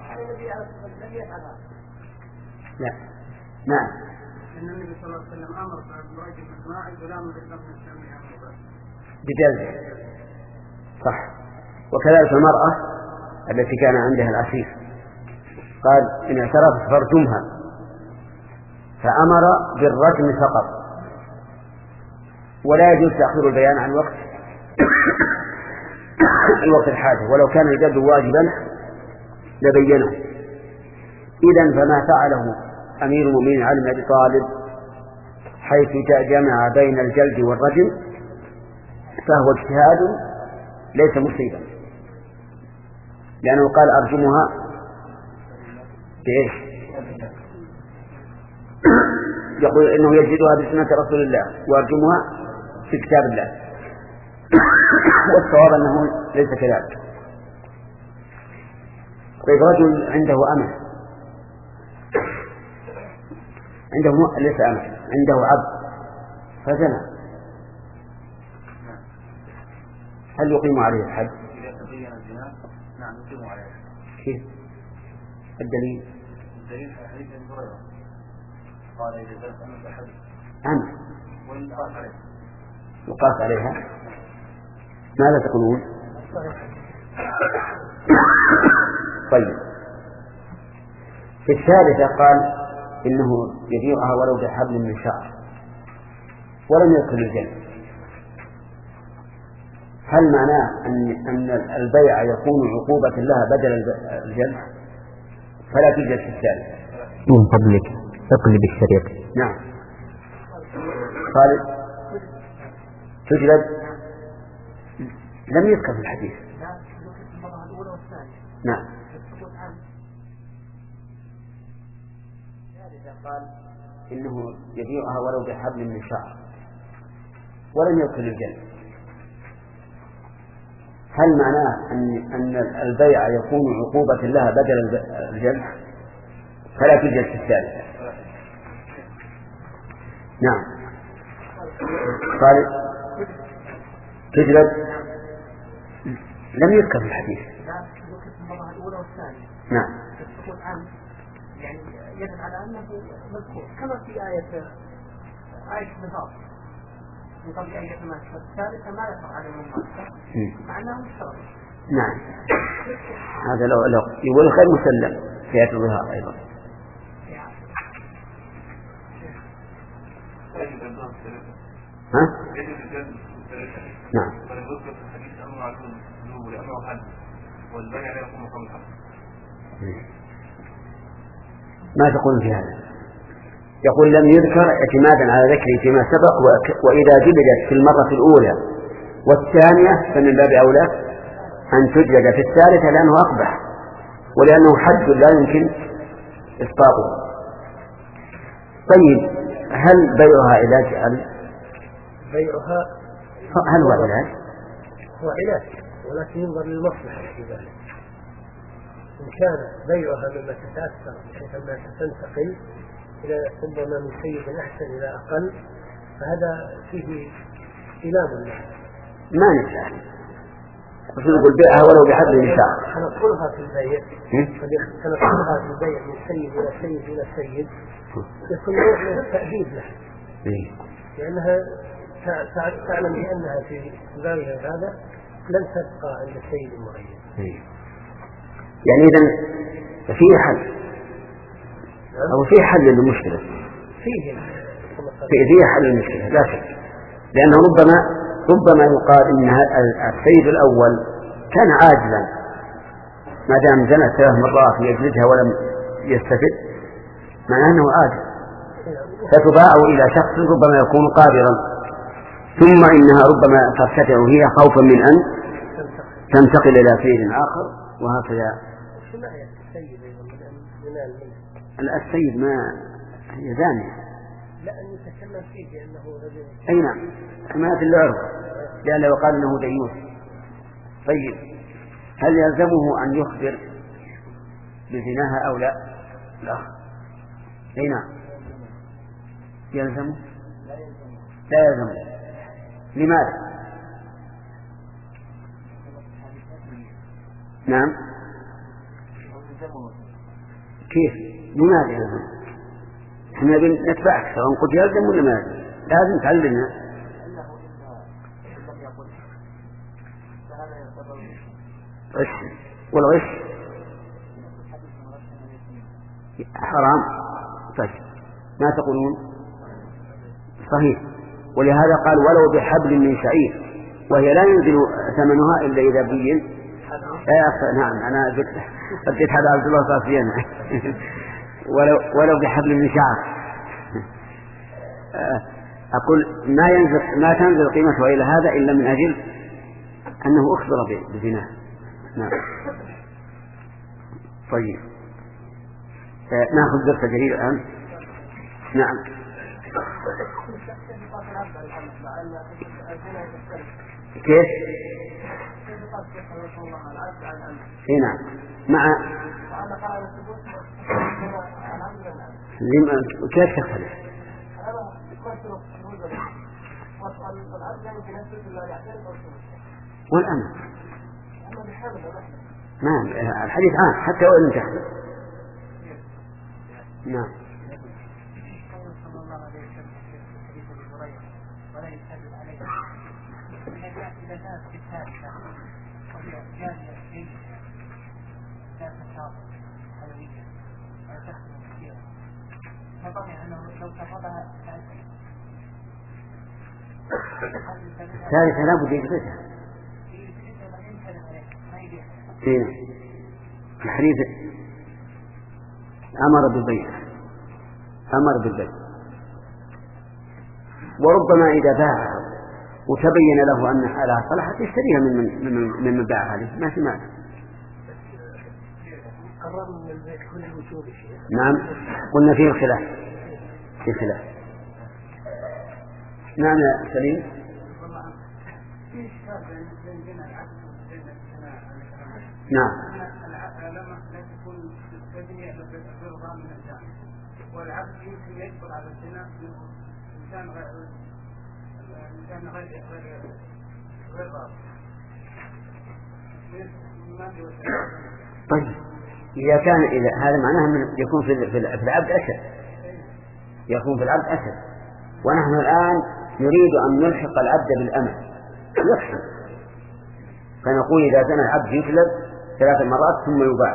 لا نعم أن النبي صلى الله عليه وسلم أمر برجم إسماعيل غلام بالنفس السميع بجلده صح. وكذلك المرأة التي كان عندها العفيف قال إن اعترفت فارجمها، فأمر بالرجم فقط ولا يجوز تأخير البيان عن وقت الوقت الحاجة، ولو كان الجلد واجبا لبينه. إذن فما فعله أمير المؤمنين علي بن أبي طالب حيث جمع بين الجلد والرجم فهو اجتهاد ليس مصيبا، لأنه قال أرجمها بإيش؟ يقول إنه يجدها بسنة رسول الله ويرجمها في كتاب الله. والصواب أنه ليس كذلك. طيب رجل عنده أمة، عنده م... ليس أمة، عنده عبد فزنى، هل يقيم عليه الحد؟ إذا تبين الزنا نعم يقيم عليه الحد. كيف؟ الدليل؟ الدليل في حديث ابن هريرة قال إذا زنت أمة أحد أمة وإن قاس عليه يقاس عليها، ماذا تقولون؟ طيب في الثالثة قال إنه يبيعها ولو بحبل من شعر ولم يدخل الجنة. هل معناه أن أن البيع يكون عقوبة لها بدل الجلد؟ فلا توجد في الثالثة. من فضلك اقلب الشريط. نعم. خالد تجلد لم يذكر في الحديث. نعم. قال إنه يبيعها ولو بحبل من شعر ولم يدخل الجنة. هل معناه أن أن البيع يكون عقوبة لها بدل الجلد؟ فلا توجد في الثالثة. نعم. قال تجلد لم يذكر في الحديث. نعم. يعني يدل على أنه مذكور كما في آية آية النهار من قبل آية الثالثة ما يقع على المنطقة مع أنه مشترك. نعم. هذا لو لو يقول خير مسلم في آية الظهار أيضا. ها؟ نعم. والبيع لا يكون مقام الحق. ما تقول في هذا؟ يقول لم يذكر اعتمادا على ذكره فيما سبق، وإذا جلدت في المرة الأولى والثانية فمن باب أولى أن تجلد في الثالثة لأنه أقبح ولأنه حد لا يمكن إسقاطه. طيب هل بيعها علاج؟ هل بيعها هل هو علاج؟ هو علاج ولكن ينظر للمصلحة في ذلك. إن كان بيعها مما تتأثر بحيث أنها تنتقل إلى ربما من سيد أحسن إلى أقل فهذا فيه إلام له. ما نفع. يقول بيعها ولو بحبل من شعر. سندخلها في البيع. سندخلها في البيع من سيد إلى سيد إلى سيد يكون نوع من التأديب له. لأنها تعلم بأنها في بابها هذا لن تبقى عند السيد المعين. يعني إذن فيه حل أو فيه حل للمشكلة. فيه فيه حل للمشكلة لا شك، لأنه ربما ربما يقال إن السيد الأول كان عاجلا ما دام زنى ثلاث مرات يجلدها ولم يستفد معناه أنه عاجل، فتباع إلى شخص ربما يكون قادرا، ثم إنها ربما ترتفع هي خوفا من أن تنتقل إلى سيد آخر وهكذا. السيد ما هي زانية. لا أن يتكلم فيه بأنه رجل. أي نعم ما في العرف لأنه يقال أنه ديوث. طيب هل يلزمه أن يخبر بزناها أو لا؟ لا. أي نعم يلزمه؟ لا يلزمه. لماذا؟ نعم كيف؟ لماذا يلزم؟ احنا نتبعك سواء قلت يلزم ولا ما يلزم، لازم تعلمنا. غش والغش حرام. طيب ما تقولون؟ صحيح. ولهذا قال ولو بحبل من شعير، وهي لا ينزل ثمنها إلا إذا بين. نعم أنا بديت هذا عبد الله صافيا ولو ولو بحبل من شعر. أقول ما ينزل ما تنزل قيمته إلى هذا إلا من أجل أنه أخبر بزناه. نعم. طيب نأخذ درس جديد الآن. نعم. كيف؟ اي نعم. مع لما كيف تختلف؟ والأمر ما الحديث عام حتى وإن لم تحدث. نعم. الثالثة لا بد يجلسها. فين الحديث أمر بالبيع أمر بالبيع وربما إذا باعها وتبين له أن حالها صلحت يشتريها من من من, من باع عليه ما في معنى. نعم قلنا فيه الخلاف في خلاف. نعم يا سليم. نعم. والعبد يمكن يدخل على الزنا إنسان غير إنسان غير غير غير راضي. طيب إذا كان إذا هذا معناه من يكون في في العبد أشد يكون في العبد أشد ونحن الآن نريد أن نلحق العبد بالأمل يكفي فنقول إذا كان العبد يكلب ثلاث مرات ثم يباع.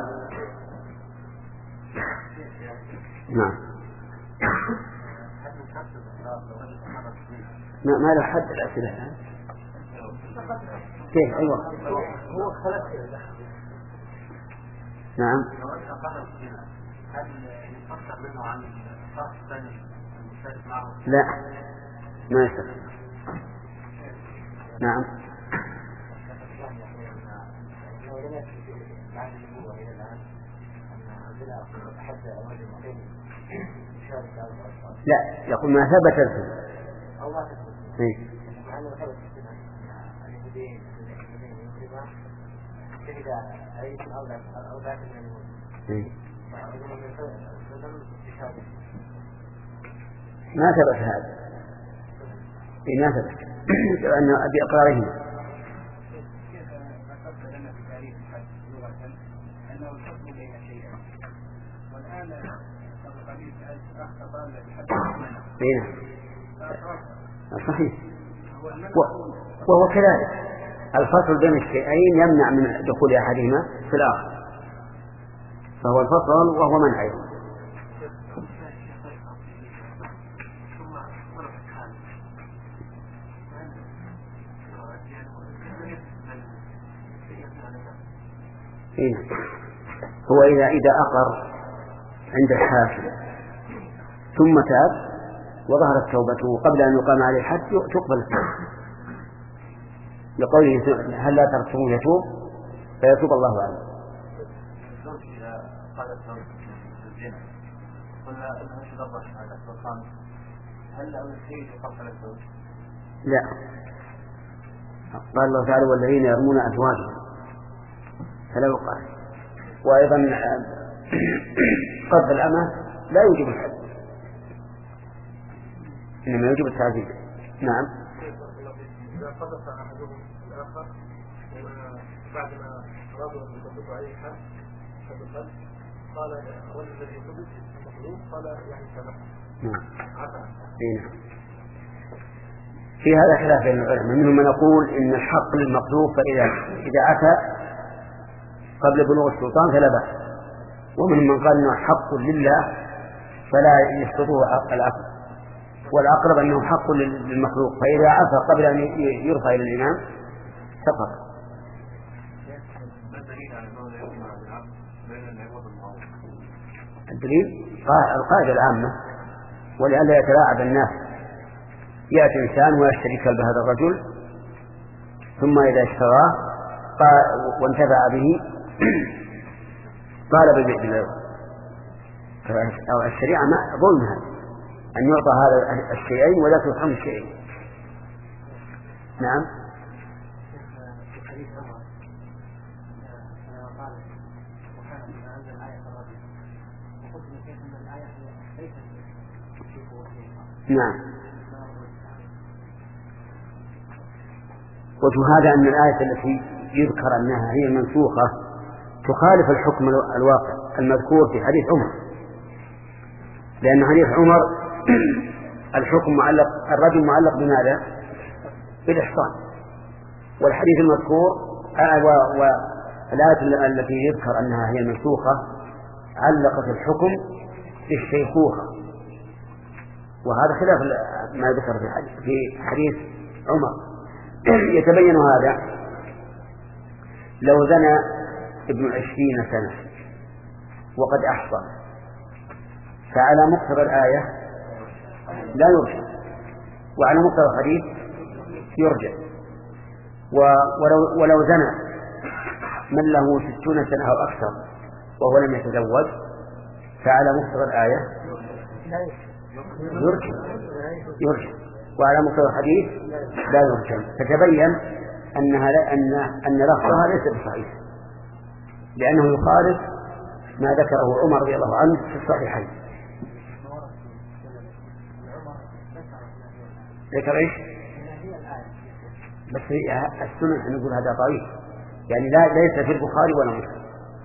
نعم. ما ما له حد الأسئلة الآن. كيف؟ أيوة. هو خلق. نعم. لا ما يصح. نعم. لا يقول ما ثبت الفعل. إيه. إيه. ما ثبت هذا. إيه ما ثبت. لأنه بإقرارهما. هنا صحيح وهو كذلك الفصل بين الشيئين يمنع من دخول أحدهما في الآخر فهو الفصل وهو منع أيضا. هنا هو إذا إذا أقر عند الحاكم ثم تاب وظهرت توبته قبل أن يقام عليه الحد تقبل التوبة لقوله هل لا تركتموه يتوب فيتوب الله عنه. لا قال الله تعالى والذين يرمون أزواجهم فلا يقال. وأيضا قذف الأمة لا يوجب الحد إنما يجب التعذيب. نعم. إذا قذف أحدهم الآخر بعد ما أرادوا أن يطبقوا عليه الحد فبقل قال الرجل الذي قذف المخلوق قال يعني سمح. نعم. عفا. نعم. في هذا خلاف بين العلماء منهم من يقول إن الحق للمقذوف فإذا إذا عفا قبل بلوغ السلطان فلا بأس ومنهم من قال إنه حق لله فلا يسقطه العفو والأقرب أنه حق للمخلوق فإذا عفى قبل أن يرفع إلى الإمام سقط. الدليل القاعدة العامة ولئلا يتلاعب الناس يأتي إنسان ويشتري كلب هذا الرجل ثم إذا اشتراه وانتفع به طالب بالبيع. الشريعة ما ظلمها أن يعطى هذا الشيئين ولا تفهم الشيئين. نعم. نعم. وجه هذا أن الآية التي يذكر أنها هي المنسوخة تخالف الحكم الواقع المذكور في حديث عمر، لأن حديث عمر الحكم معلق، الرجل معلق بماذا؟ بالإحصان. والحديث المذكور والآية التي يذكر أنها هي المنسوخة علقت الحكم بالشيخوخة، وهذا خلاف ما ذكر في حديث عمر. يتبين هذا لو زنى ابن عشرين سنة وقد أحصى فعلى مقتضى الآية لا يرجع، وعلى مقتضى الحديث يرجع. ولو, ولو زنى من له ستون سنة أو أكثر وهو لم يتزوج فعلى مقتضى الآية يرجع يرجع وعلى مقتضى الحديث لا يرجع. فتبين أنها لا أن أن لفظها ليس بصحيح، لأنه يخالف ما ذكره عمر رضي الله عنه في الصحيحين. ذكر إيش؟ بس السنة نقول هذا ضعيف، يعني لا ليس في البخاري ولا مسلم.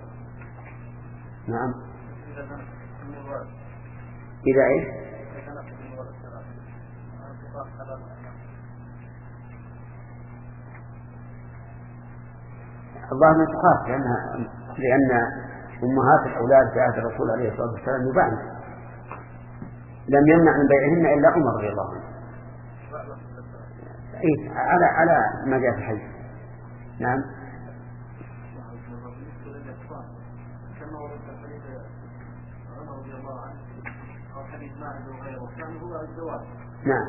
نعم. إذا إيش؟ الظاهر من تخاف، لأنها لأن أمهات الأولاد في عهد الرسول عليه الصلاة والسلام يباعن، لم يمنع من بيعهن إلا عمر رضي الله عنه. إيه على على ما جاء في الحديث. نعم. نعم.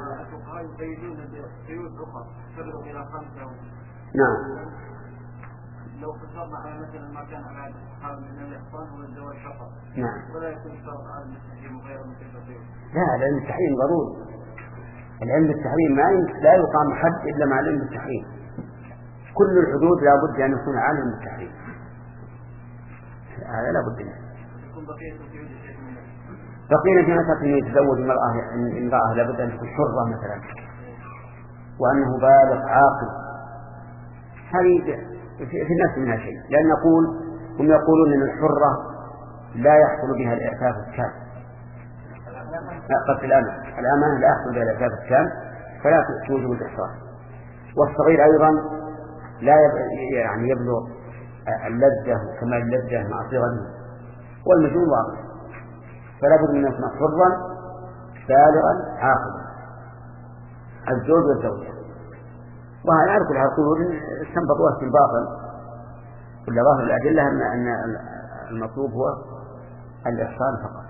نعم. لو قصرنا على مثلا ما كان على حال من الإحصان هو الزواج فقط. نعم. ولا يكون شرط على التحريم وغير التحريم. لا، لأن التحريم ضروري. العلم بالتحريم ما لا يقام حد إلا مع العلم بالتحريم. كل الحدود لا بد أن يكون عالم بالتحريم، هذا لا بد منه. يكون بقية في وجه شيء من بقينا في مثلا أن يتزوج المرأة امرأة لا بد أن تكون حرة مثلا، وأنه بالغ عاقل، هذه في الناس منها شيء. لأن نقول هم يقولون أن الحرة لا يحصل بها الإعفاف التام، قد في الأمانة الأمانة لا يحصل بها الإعفاف التام فلا توجب الإحصان. والصغير أيضا لا يعني يبلغ اللذة وكمال اللذة مع صغره، والمجنون واضح، فلا بد من يكون حرا بالغا عاقلا الزوج والزوجة. وهذا على كل حال يقولون استنبطوها في الباطل، ولا ظاهر الأدلة أن أن المطلوب هو الإحصان فقط.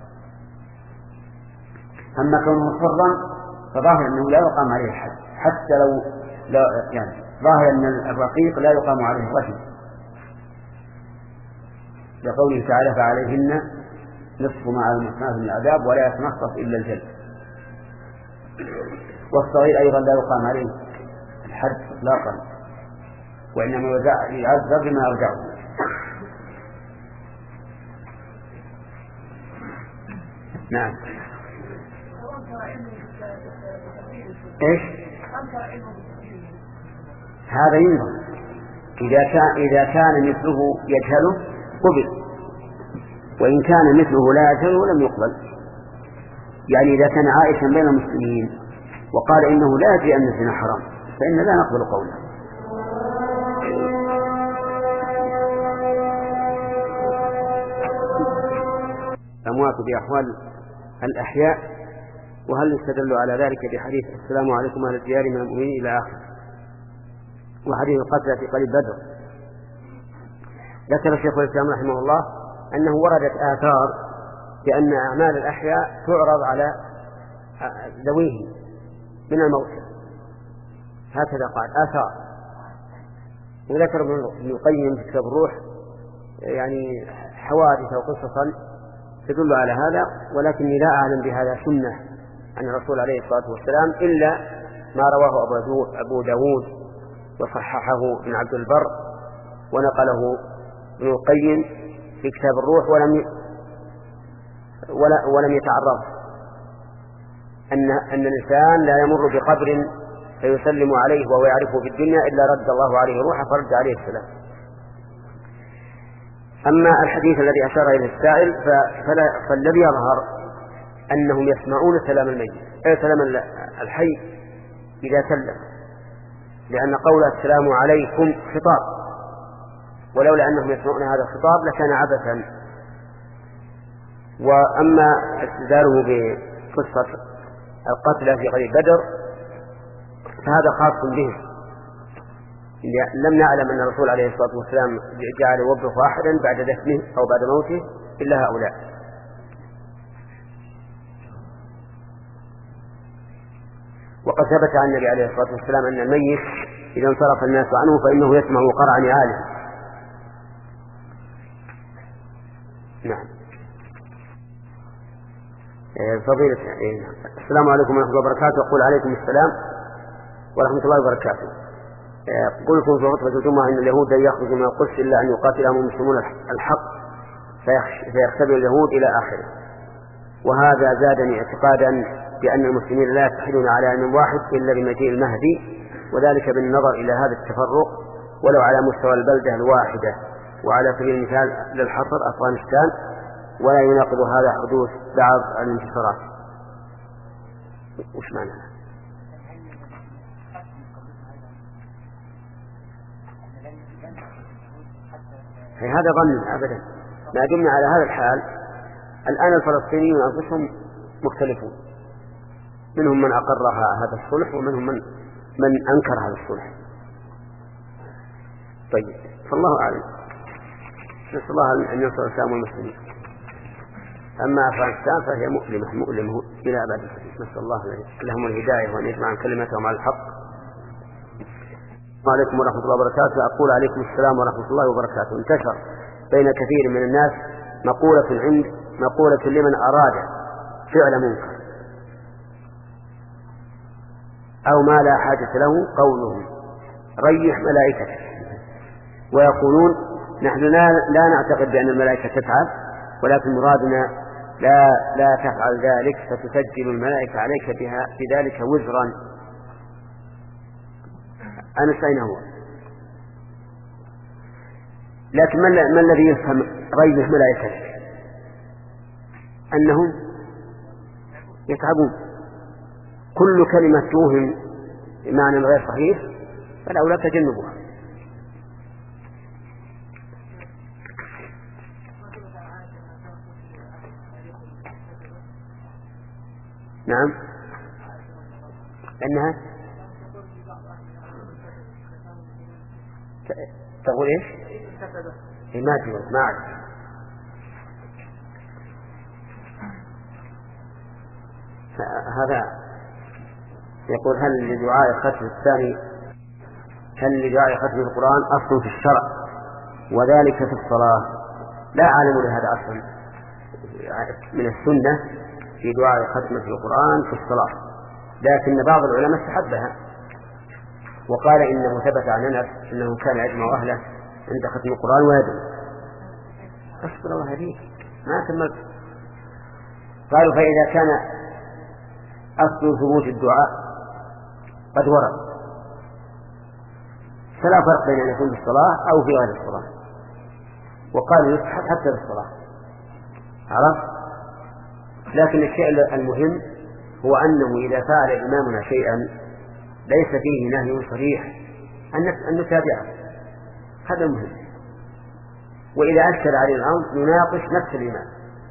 أما كونه حرا فظاهر أنه لا يقام عليه الحد، حتى لو لا يعني ظاهر أن الرقيق لا يقام عليه الرجم، لقوله تعالى فعليهن نصف ما على المحسنات من العذاب ولا يتنصف إلا الجلد. والصغير أيضا لا يقام عليه الحد إطلاقا، وإنما يعذب بما يرجعه. نعم. إيش؟ هذا ينظر إذا كان إذا كان مثله يجهله قبل، وإن كان مثله لا يجهله لم يقبل. يعني إذا كان عائشا بين المسلمين وقال إنه لا يدري أن الزنا حرام فإن لا نقبل قوله. أموات بأحوال الأحياء، وهل يستدل على ذلك بحديث السلام عليكم أهل الديار من المؤمنين إلى آخر، وحديث القتلى في قلب بدر. ذكر الشيخ الإسلام رحمه الله أنه وردت آثار بأن أعمال الأحياء تعرض على ذويه من الموتى، هكذا قال آثار. وذكر ابن القيم في كتاب الروح يعني حوادث وقصصا تدل على هذا، ولكني لا أعلم بهذا سنة عن الرسول عليه الصلاة والسلام إلا ما رواه أبو داود وصححه ابن عبد البر ونقله ابن القيم في كتاب الروح، ولم ولم يتعرض أن أن الإنسان لا يمر بقبر فيسلم عليه وهو يعرفه في الدنيا إلا رد الله عليه روحه فرد عليه السلام. أما الحديث الذي أشار إليه السائل فالذي يظهر أنهم يسمعون سلام الميت أي سلام الحي إذا سلم، لأن قول السلام عليكم خطاب، ولولا أنهم يسمعون هذا الخطاب لكان عبثا. وأما استدلاله بقصة القتلى في غير بدر فهذا خاص به، لم نعلم أن الرسول عليه الصلاة والسلام جعل يوبخ أحدا بعد دفنه أو بعد موته إلا هؤلاء. وقد ثبت عن النبي عليه الصلاة والسلام أن الميت إذا انصرف الناس عنه فإنه يسمع قرع نعاله. نعم. فضيلة السلام عليكم ورحمة الله وبركاته. أقول عليكم السلام ورحمة الله وبركاته. قلتم في خطبة الجمعة أن اليهود لن يخرجوا من القدس إلا أن يقاتلهم المسلمون الحق فيختبر اليهود إلى آخره، وهذا زادني اعتقادا بأن المسلمين لا يتحدون على علم واحد إلا بمجيء المهدي، وذلك بالنظر إلى هذا التفرق ولو على مستوى البلدة الواحدة. وعلى سبيل المثال للحصر أفغانستان، ولا يناقض هذا حدوث بعض الانتصارات. وش معنى هذا؟ ظن أبدا، ما دمنا على هذا الحال. الآن الفلسطينيون أنفسهم مختلفون، منهم من أقر هذا الصلح ومنهم من من أنكر هذا الصلح. طيب، فالله أعلم، نسأل الله أن ينصر الإسلام والمسلمين. أما أفغانستان فهي مؤلمة مؤلمة إلى أبد الحديث، نسأل الله لهم الهداية وأن يجمع كلمتهم على الحق. السلام عليكم ورحمة الله وبركاته. أقول عليكم السلام ورحمة الله وبركاته. انتشر بين كثير من الناس مقولة عند مقولة لمن أراد فعل منكر أو ما لا حاجة له قولهم ريح ملائكتك، ويقولون نحن لا, لا نعتقد بأن الملائكة تفعل، ولكن مرادنا لا لا تفعل ذلك فتسجل الملائكة عليك بها بذلك وزرا. أنا سأين هو، لكن ما الذي يفهم ريح ملائكتك؟ أنهم يتعبون. كل كلمة توهم معنى غير صحيح فالأولى تجنبها. نعم، أنها تقول إيش؟ ما تقول ما أعرف. هذا يقول هل لدعاء ختم الثاني هل لدعاء ختم القرآن أصل في الشرع وذلك في الصلاة؟ لا أعلم لهذا أصل من السنة في دعاء ختم في القرآن في الصلاة، لكن بعض العلماء استحبها وقال إنه ثبت عن أنس أنه كان يجمع أهله عند ختم القرآن ويدعو. أصبر الله هديك ما كملت. قالوا فإذا كان أصل ثبوت الدعاء قد ورد فلا فرق بين أن يكون في الصلاة أو في غير الصلاة، وقالوا يستحب حتى في الصلاة. عرفت؟ لكن الشيء المهم هو أنه إذا فعل إمامنا شيئا ليس فيه نهي صريح أن نتابعه، هذا مهم. وإذا أشكل عليه الأمر نناقش نفس الإمام.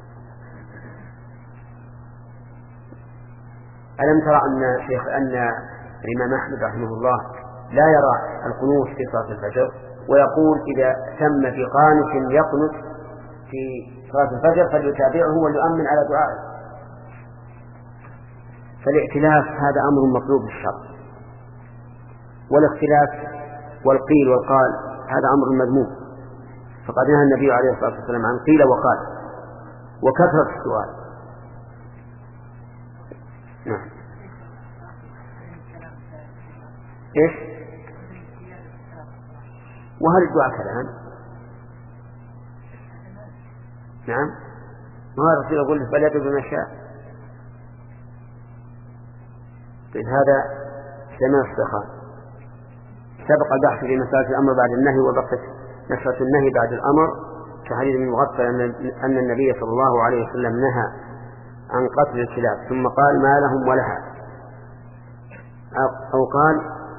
ألم ترى أن شيخ أن الإمام أحمد رحمه الله لا يرى القنوت في صلاة الفجر، ويقول إذا تم في قانت يقنت في صلاة الفجر فليتابعه وليؤمن على دعائه. فالاختلاف هذا أمر مطلوب بالشرع، والاختلاف والقيل والقال هذا أمر مذموم، فقد نهى النبي عليه الصلاة والسلام عن قيل وقال وكثرة السؤال. نعم. إيش؟ وهل الدعاء كلام؟ نعم. ما الرسول يقول فليدعو بما شاء. هذا سماع السخاء. سبق البحث في مسألة الأمر بعد النهي وبقت نشرة النهي بعد الأمر كحديث من مغفل أن النبي صلى الله عليه وسلم نهى عن قتل الكلاب ثم قال ما لهم ولها، أو قال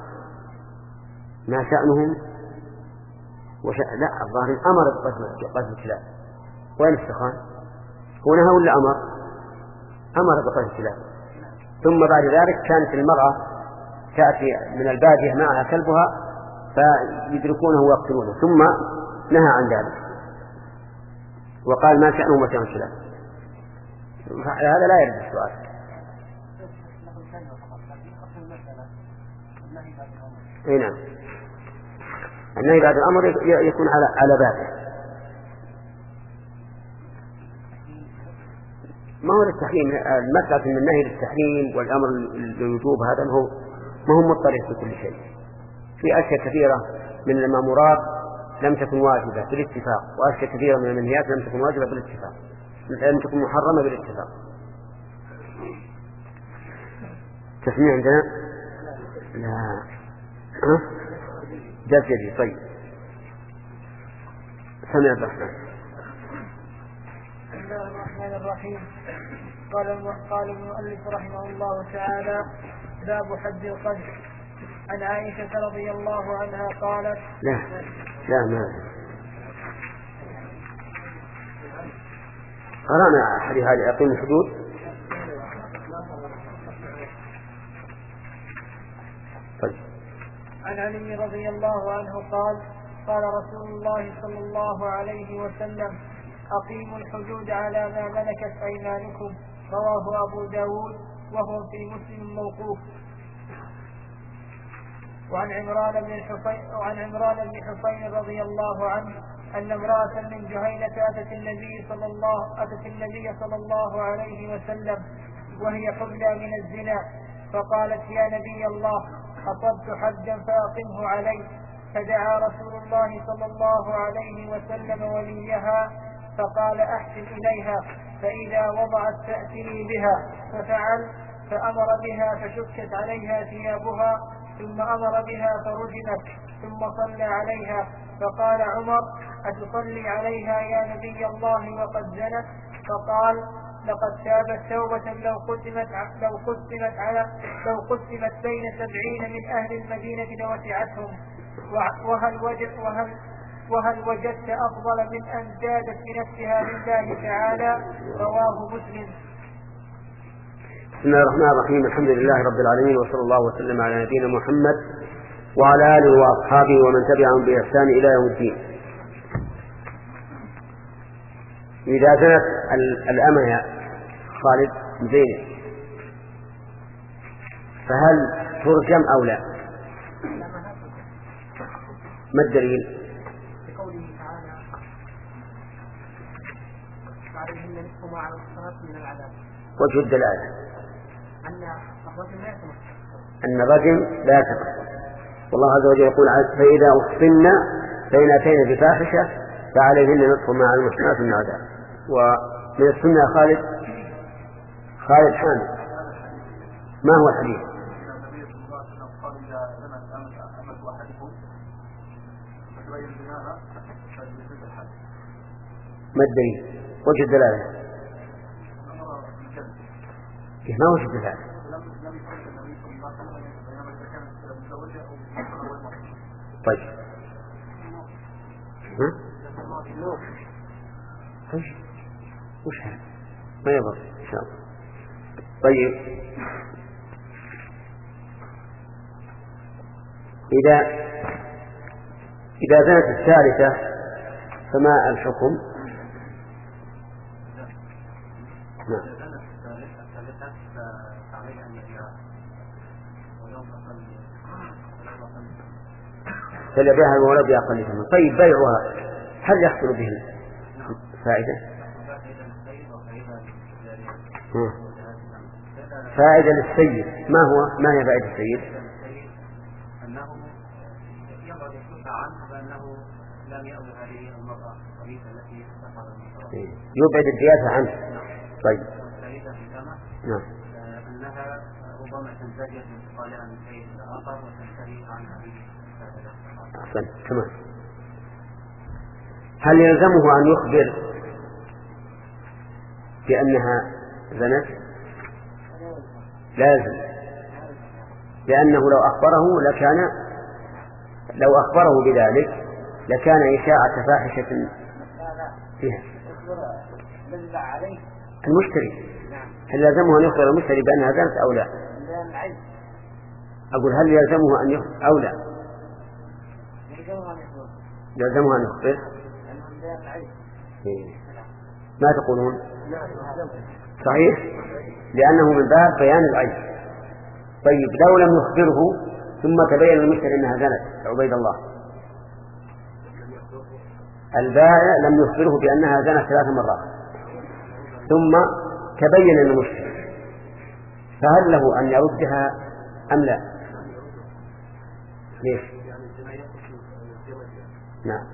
ما شأنهم وش... لا الظاهر أمر بقتل الكلاب. وين السخان؟ هو نهى ولا أمر؟ أمر بقتل الكلاب. ثم بعد ذلك كانت المرأة تأتي من البادية معها كلبها فيدركونه ويقتلونه ثم نهى عن ذلك وقال ما شأنه ما شأن الكلاب. هذا لا يرد السؤال. اي نعم. النهي بعد الأمر يكون على على بابه. ما هو للتحريم. المسألة من النهي للتحريم والأمر للوجوب هذا هو ما هو مضطرد في كل شيء. في أشياء كثيرة من المأمورات لم تكن واجبة بالاتفاق، وأشياء كثيرة من المنهيات لم تكن واجبة بالاتفاق، لم تكن محرمة بالاتفاق. تسميع عندنا؟ لا. ها؟ جزء. طيب. سمع الرحمن. بسم الله الرحمن الرحيم. قال قال المؤلف رحمه الله تعالى: باب حد القذف. عن عائشة رضي الله عنها قالت: لا لا ما قرأنا حديث هذه أقيم الحدود. طيب. عن علي رضي الله عنه قال: قال رسول الله صلى الله عليه وسلم: أقيموا الحدود على ما ملكت أيمانكم. رواه أبو داود وهو في مسلم موقوف. وعن عمران بن حسين وعن عمران بن حسين رضي الله عنه أن امرأة من جهينة أتت النبي صلى الله أتت النبي صلى الله عليه وسلم وهي حبلى من الزنا، فقالت: يا نبي الله، أصبت حدا فأقمه علي. فدعا رسول الله صلى الله عليه وسلم وليها فقال: أحسن إليها، فإذا وضعت فأتني بها. ففعل، فأمر بها فشكت عليها ثيابها، ثم أمر بها فرجمت، ثم صلى عليها. فقال عمر: أتصلي عليها يا نبي الله وقد زنت؟ فقال: لقد تابت توبة لو قسمت لو قسمت على لو قسمت بين سبعين من أهل المدينة لوسعتهم. وهل وجد وهل وهل وجدت أفضل من أن زادت بنفسها لله تعالى؟ رواه مسلم. بسم الله الرحمن الرحيم. الحمد لله رب العالمين، وصلى الله وسلم على نبينا محمد وعلى آله وأصحابه ومن تبعهم بإحسان إلى يوم الدين. إذا زنت الأمة يا خالد زينب فهل ترجم أو لا؟ ما الدليل؟ بقوله تعالى: وعليهن نصف ما على المحصنات من العذاب. وجه الدلالة أن الرجم لا يتمكن أن الرجم لا يتمكن. والله عز وجل يقول: فإذا أحصن فإن أتينا بفاحشة فعليهن نصف ما على المحصنات من العذاب. ومن السنة يا خالد خالد حامد ما هو الحديث؟ ما الدليل؟ وجه الدلالة ما وجه الدلالة؟ طيب ها؟ طيب وش هذا؟ ما يضر إن شاء الله. طيب إذا إذا زنت الثالثة فما الحكم؟ نعم. فلبيعها المولى بأقل ثمن. طيب بيعها هل يحصل به فائدة؟ فائدة للسيد. ما هو ما هي فائدة السيد؟ أنه يبعد الشبهة عنه بأنه لم يأذن هذه المرأة الخبيثة التي تفعل المنكرات. يبعد الدياسة عنه. طيب. والفائدة في الجامعة نعم. أنها ربما تنتهي انتقالها من شيء إلى آخر وتنتهي عن هذه. أحسن. تمام. هل يلزمه أن يخبر بأنها زنت؟ لازم، لأنه لو أخبره لكان لو أخبره بذلك لكان إشاعة فاحشة فيها. المشتري هل يلزمه أن يخبر المشتري بأنها زنت أو لا؟ أقول هل يلزمه أن يخبر أو لا؟ يلزمه أن يخبر. ما تقولون؟ صحيح، لأنه من باب بيان العيب. طيب لو لم يخبره ثم تبين المشتري أنها زنت عبيد الله، البائع لم يخبره بأنها زنت ثلاث مرات ثم تبين المشتري، فهل له أن يردها أم لا؟ ليش؟ نعم،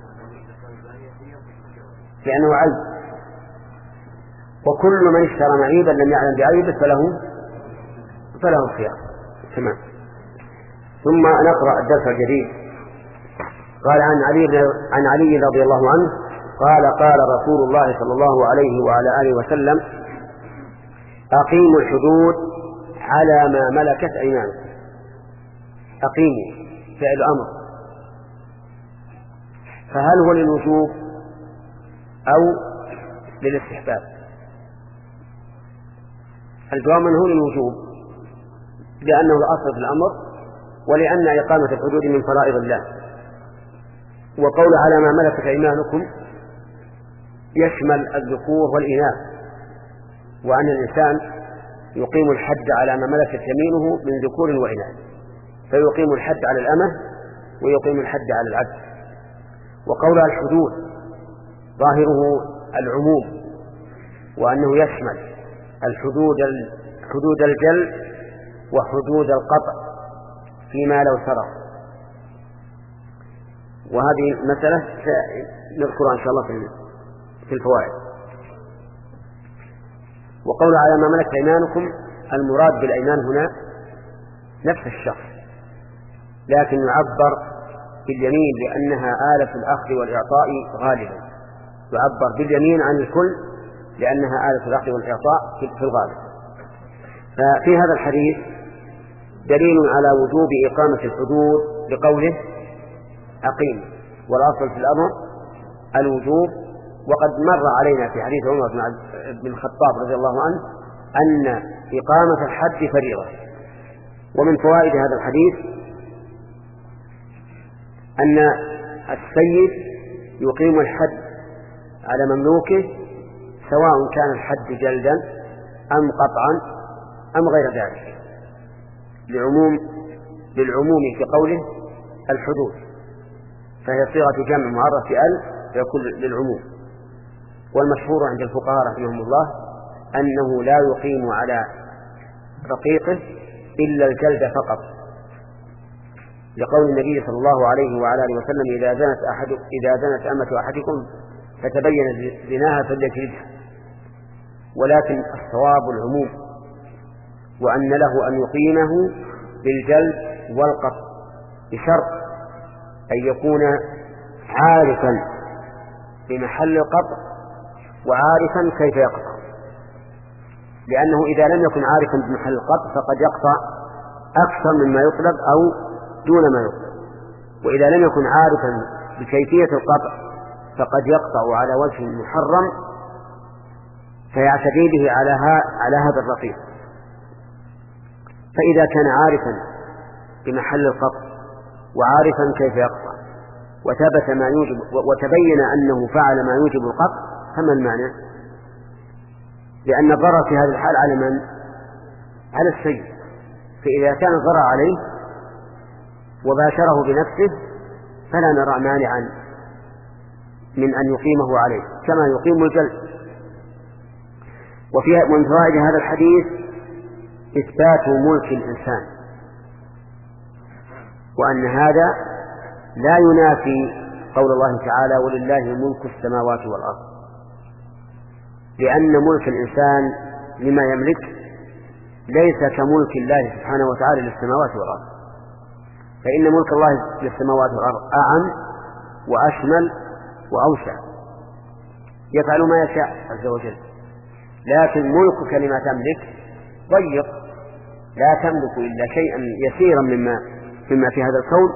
لأنه عيب، وكل من اشترى معيبا لم يعلم بعيبه فله فله الخيار. تمام. ثم نقرأ الدرس الجديد. قال عن علي عن علي رضي الله عنه قال قال رسول الله صلى الله عليه وعلى آله وسلم: أقيموا الحدود على ما ملكت أيمانكم. أقيموا فعل أمر، فهل هو للوجوب أو للاستحباب؟ الجواب منه للوجوب، لأنه الأصل في الأمر، ولأن إقامة الحدود من فرائض الله. وقول على ما ملكت أيمانكم يشمل الذكور والإناث، وأن الإنسان يقيم الحد على ما ملكت يمينه من ذكور وإناث، فيقيم الحد على الأمة ويقيم الحد على العبد. وقول الحدود ظاهره العموم، وأنه يشمل الحدود حدود الجلد وحدود القطع فيما لو سرق. وهذه مسألة نذكرها إن شاء الله في الفوائد. وقول على ما ملكت أيمانكم المراد بالأيمان هنا نفس الشخص، لكن يعبر باليمين لأنها آلة الأخذ والإعطاء غالبا، يعبر باليمين عن الكل لأنها آلة الأخذ والإعطاء في الغالب. ففي هذا الحديث دليل على وجوب إقامة الحدود بقوله أقيم، والأصل في الأمر الوجوب. وقد مر علينا في حديث عمر بن الخطاب رضي الله عنه أن إقامة الحد فريضة. ومن فوائد هذا الحديث أن السيد يقيم الحد على مملوكه سواء كان الحد جلدا أم قطعا أم غير ذلك، لعموم للعموم في قوله الحدود، فهي صيغة جمع معرف ال فيكون للعموم. والمشهور عند الفقهاء رحمهم الله أنه لا يقيم على رقيقه إلا الجلد فقط، لقول النبي صلى الله عليه وعلى آله وسلم: إذا زنت أحد إذا زنت أمة أحدكم فتبين زناها فليجلدها. ولكن الصواب العموم، وأن له أن يقيمه بالجلد والقطع بشرط أن يكون عارفا بمحل القطع وعارفا كيف يقطع، لأنه إذا لم يكن عارفا بمحل القطع فقد يقطع أكثر مما يطلب أو دون ما يطلب، وإذا لم يكن عارفا بكيفية القطع فقد يقطع على وجه محرم فيعتدي به على, على هذا الرقيق. فإذا كان عارفا بمحل القطع وعارفا كيف يقطع وثبت ما يوجب وتبين أنه فعل ما يوجب القطع فما المعنى؟ لأن الضرر في هذا الحال على من؟ على السيد. فإذا كان الضرر عليه وباشره بنفسه فلا نرى مانعا من أن يقيمه عليه كما يقيم الجلد. وفي من فوائد هذا الحديث إثبات ملك الإنسان، وأن هذا لا ينافي قول الله تعالى ولله ملك السماوات والأرض، لأن ملك الإنسان لما يملك ليس كملك الله سبحانه وتعالى للسماوات والأرض، فإن ملك الله للسماوات والأرض أعم وأشمل وأوسع، يفعل ما يشاء عز وجل. لكن ملكك لما تملك ضيق، لا تملك إلا شيئا يسيرا مما مما في هذا الكون،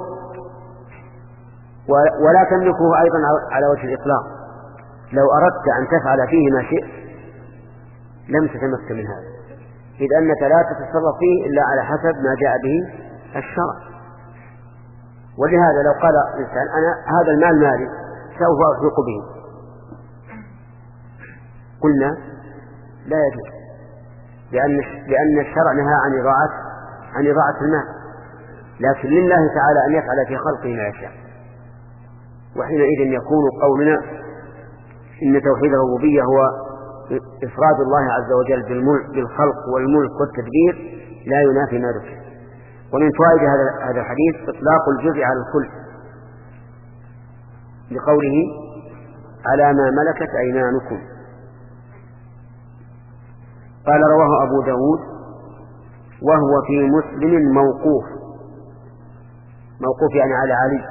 ولا تملكه أيضا على وجه الإطلاق. لو أردت أن تفعل فيه ما شئت لم تتمكن من هذا، إذ أنك لا تتصرف فيه إلا على حسب ما جاء به الشرع. ولهذا لو قال إنسان أنا هذا المال مالي سوف أحرق به، قلنا لا يجوز، لأن لأن الشرع نهى عن إضاعة عن إضاعة المال، لكن لله تعالى أن يفعل في خلقه ما يشاء. وحينئذ يكون قولنا إن توحيد الربوبية هو إفراد الله عز وجل بالملك بالخلق والملك والتدبير لا ينافي ما ذكر. ومن فوائد هذا هذا الحديث إطلاق الجزء على الكل، لقوله على ما ملكت أيمانكم. قال رواه أبو داود وهو في مسلم موقوف، موقوف يعني على علي،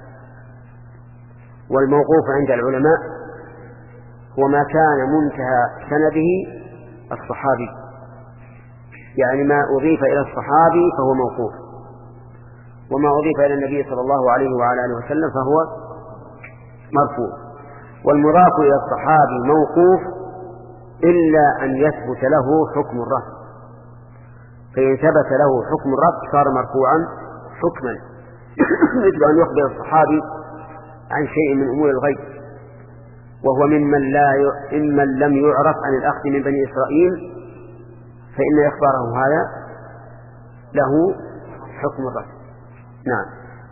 والموقوف عند العلماء هو ما كان منتهى سنده الصحابي، يعني ما أضيف إلى الصحابي فهو موقوف، وما أضيف إلى النبي صلى الله عليه وعلى آله وسلم فهو مرفوع. والمضاف إلى الصحابي موقوف إلا أن يثبت له حكم الرفع، فإن ثبت له حكم الرفع صار مرفوعا حكما، مثل أن يخبر الصحابي عن شيء من أمور الغيب، وهو ممن لا ي... ممن لم يعرف عن الأخذ من بني إسرائيل، فإن إخباره هذا له حكم الرفع. نعم.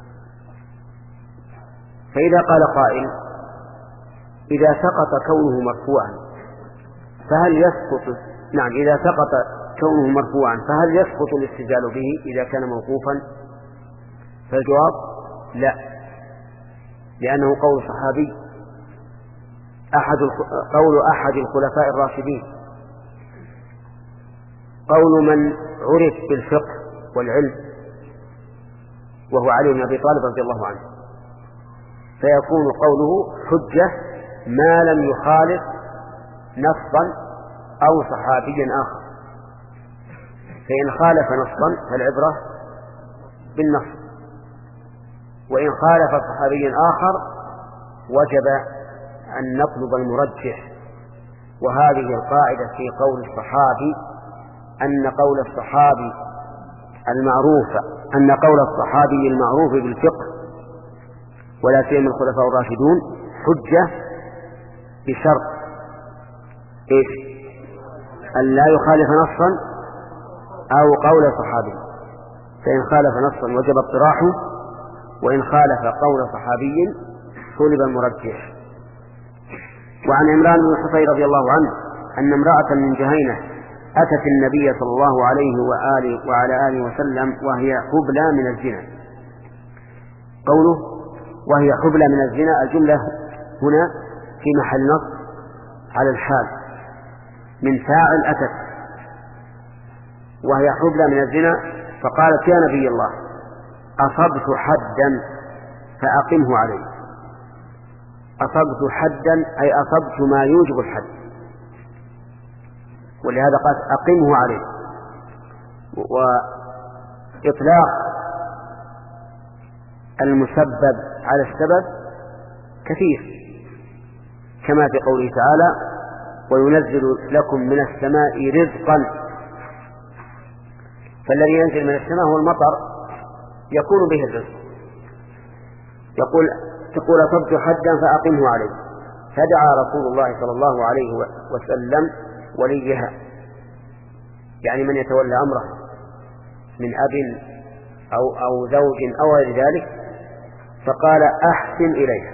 فإذا قال قائل إذا سقط كونه مرفوعا فهل يسقط نعم إذا سقط كونه مرفوعا فهل يسقط الاستدلال به إذا كان موقوفا؟ فالجواب لا، لأنه قول صحابي، أحد قول أحد الخلفاء الراشدين، قول من عرف بالفقه والعلم وهو علي بن أبي طالب رضي الله عنه، فيكون قوله حجة ما لم يخالف نصا أو صحابيا آخر. فإن خالف نصا فالعبرة بالنص، وإن خالف صحابيا آخر وجب أن نطلب المرجح. وهذه القاعدة في قول الصحابي أن قول الصحابي المعروف أن قول الصحابي المعروف بالفقه ولا سيما الخلفاء الراشدون حجة بشرط إيش؟ أن لا يخالف نصا أو قول صحابي، فإن خالف نصا وجب اطراحه، وإن خالف قول صحابي طلب المرجح. وعن عمران بن حصين رضي الله عنه أن امرأة من جهينة أتت النبي صلى الله عليه وآله وعلى آله وسلم وهي حبلى من الزنا. قوله وهي حبلى من الزنا الجملة هنا في محل نصب على الحال من فاعل أتت، وهي حبلى من الزنا، فقالت يا نبي الله أصبت حدا فأقمه علي. أصبت حدا أي أصبت ما يوجب الحد، ولهذا قال أقمه عليه. وإطلاق المسبب على السبب كثير، كما في قوله تعالى وينزل لكم من السماء رزقا، فالذي ينزل من السماء هو المطر يكون به الرزق. يقول تقول أصبت حدا فأقمه عليه، فدعا رسول الله صلى الله عليه وسلم وليها، يعني من يتولى أمره من أب أو, أو زوج أو غير ذلك، فقال أحسن إليها،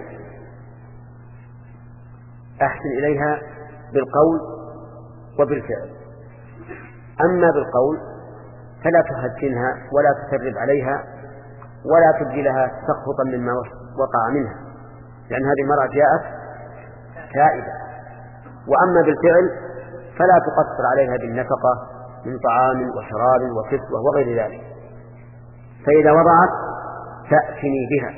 أحسن إليها بالقول وبالفعل. أما بالقول فلا تهجنها ولا تسرب عليها ولا تبدي لها تسخطا مما وقع منها، لأن هذه المرأة جاءت تائبة. وأما بالفعل فلا تقصر عليها بالنفقة من طعام وشراب وكسوة وغير ذلك. فإذا وضعت تأتني بها،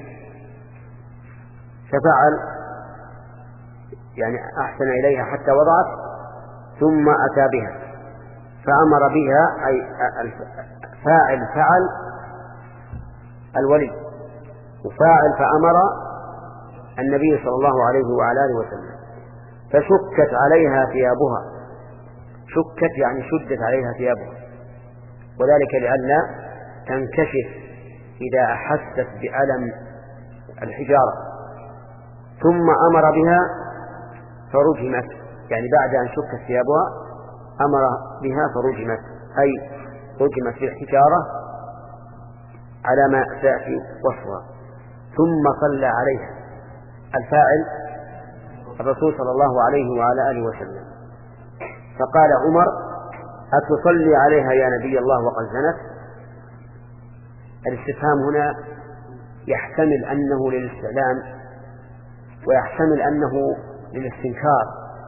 ففعل يعني أحسن إليها حتى وضعت ثم أتى بها فأمر بها، أي فاعل فعل الولي، وفاعل فأمر النبي صلى الله عليه وعلى آله وسلم. فشكت عليها ثيابها، شكت يعني شدت عليها ثيابها، وذلك لئلا تنكشف إذا أحست بألم الحجارة. ثم أمر بها فرجمت، يعني بعد أن شكت ثيابها أمر بها فرجمت، أي رجمت في الحجارة على ما سيأتي وصفها. ثم صلى عليها، الفاعل الرسول صلى الله عليه وعلى آله وسلم. فقال عمر: أتصلي عليها يا نبي الله وقد زنت؟ الاستفهام هنا يحتمل أنه للاستعلام ويحتمل أنه للاستنكار،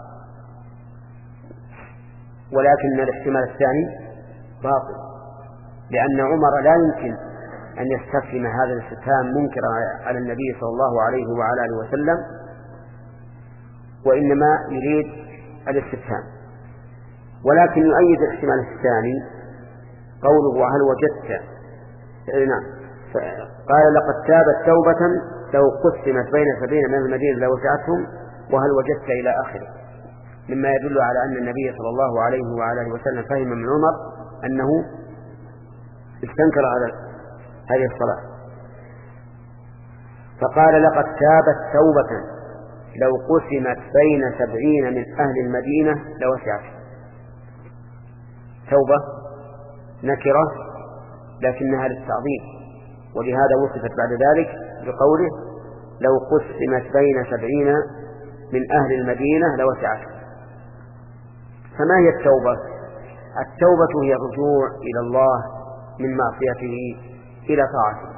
ولكن الاحتمال الثاني باطل، لأن عمر لا يمكن أن يستفهم هذا الاستفهام منكرا على النبي صلى الله عليه وعلى آله وسلم، وإنما يريد الاستفهام. ولكن يؤيد الاحتمال الثاني قوله: هل وجدت؟ نعم. قال: لقد تابت توبة لو قسمت بين سبعين من المدينة لوسعتهم، وهل وجدت إلى آخره، مما يدل على أن النبي صلى الله عليه وعلى آله وسلم فهم من عمر أنه استنكر على هذه الصلاة. فقال: لقد تابت توبة لو قسمت بين سبعين من أهل المدينة لوسعتهم. توبة نكرة لكنها للتعظيم، ولهذا وصفت بعد ذلك بقوله: لو قسمت بين سبعين من أهل المدينة لوسعتهم. فما هي التوبة؟ التوبة هي الرجوع إلى الله من معصيته إلى طاعته.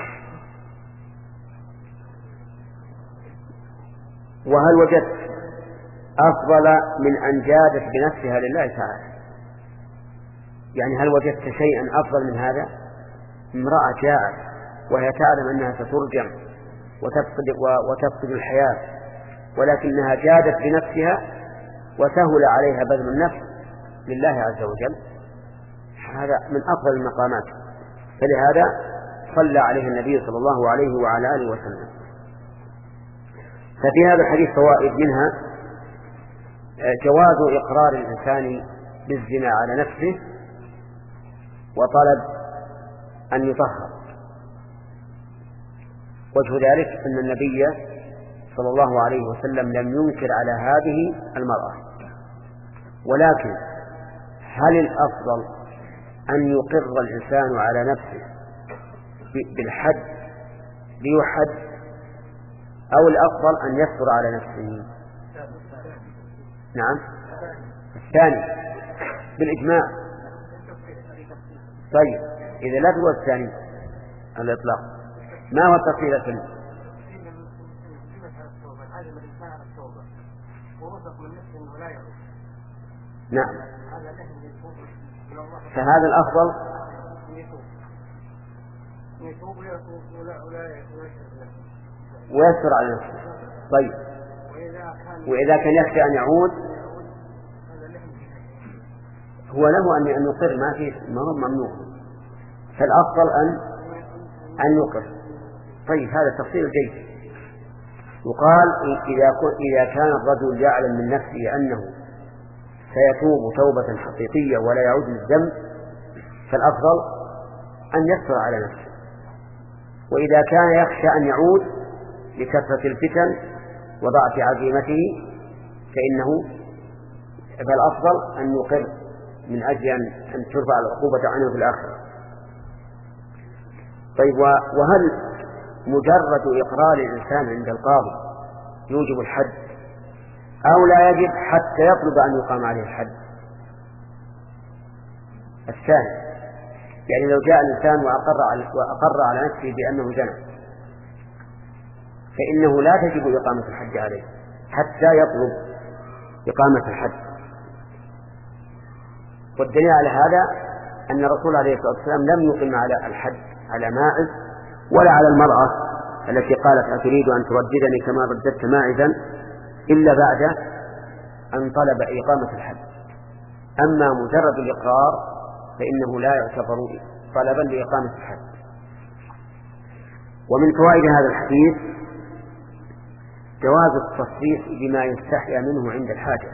وهل وجدت أفضل من أن جادت بنفسها لله تعالى؟ يعني هل وجدت شيئا أفضل من هذا؟ امرأة جاءت وهي تعلم أنها سترجم وتفقد, وتفقد الحياة، ولكنها جادت بنفسها وسهل عليها بذل النفس لله عز وجل، هذا من أفضل المقامات. فلهذا صلى عليه النبي صلى الله عليه وعلى آله وسلم. ففي هذا الحديث فوائد، منها جواز إقرار الإنسان بالزنا على نفسه وطلب أن يطهر. وجه ذلك أن النبي صلى الله عليه وسلم لم ينكر على هذه المرأة، ولكن هل الأفضل أن يقر الإنسان على نفسه بالحد ليحد، أو الأفضل أن يستر على نفسه؟ نعم، الثاني بالإجماع. طيب إذا لا تقول الثاني الإطلاق، ما هو التفصيل الثاني؟ نعم، فهذا الأفضل ويسر على نفسه. طيب وإذا كان يخشى أن يعود هو له أن يقر، ما فيه ما هو ممنوع، فالأفضل أن أن يقر. طيب هذا التفصيل جيد. يقال إذا إذا كان الرجل يعلم من نفسه أنه سيتوب توبة حقيقية ولا يعود للذنب، فالأفضل أن يسر على نفسه. وإذا كان يخشى أن يعود لكثرة الفتن وضعف عزيمته فإنه فالأفضل أن يقر من أجل أن ترفع العقوبة عنه في الآخرة. طيب وهل مجرد إقرار الإنسان عند القاضي يوجب الحد أو لا يجب حتى يطلب أن يقام عليه الحد؟ الثاني يعني لو جاء الإنسان وأقر على, وأقر على نفسه بأنه زنى فإنه لا تجب إقامة الحد عليه حتى يطلب إقامة الحد. والدليل على هذا أن الرسول عليه الصلاة والسلام لم يقم على الحد على ماعز ولا على المرأة التي قالت أتريد أن ترددني كما رددت ماعزا إلا بعد أن طلب إقامة الحد. أما مجرد الإقرار فإنه لا يعتبر طلبا لإقامة الحد. ومن فوائد هذا الحديث جواز التصريح بما يستحيا منه عند الحاجة،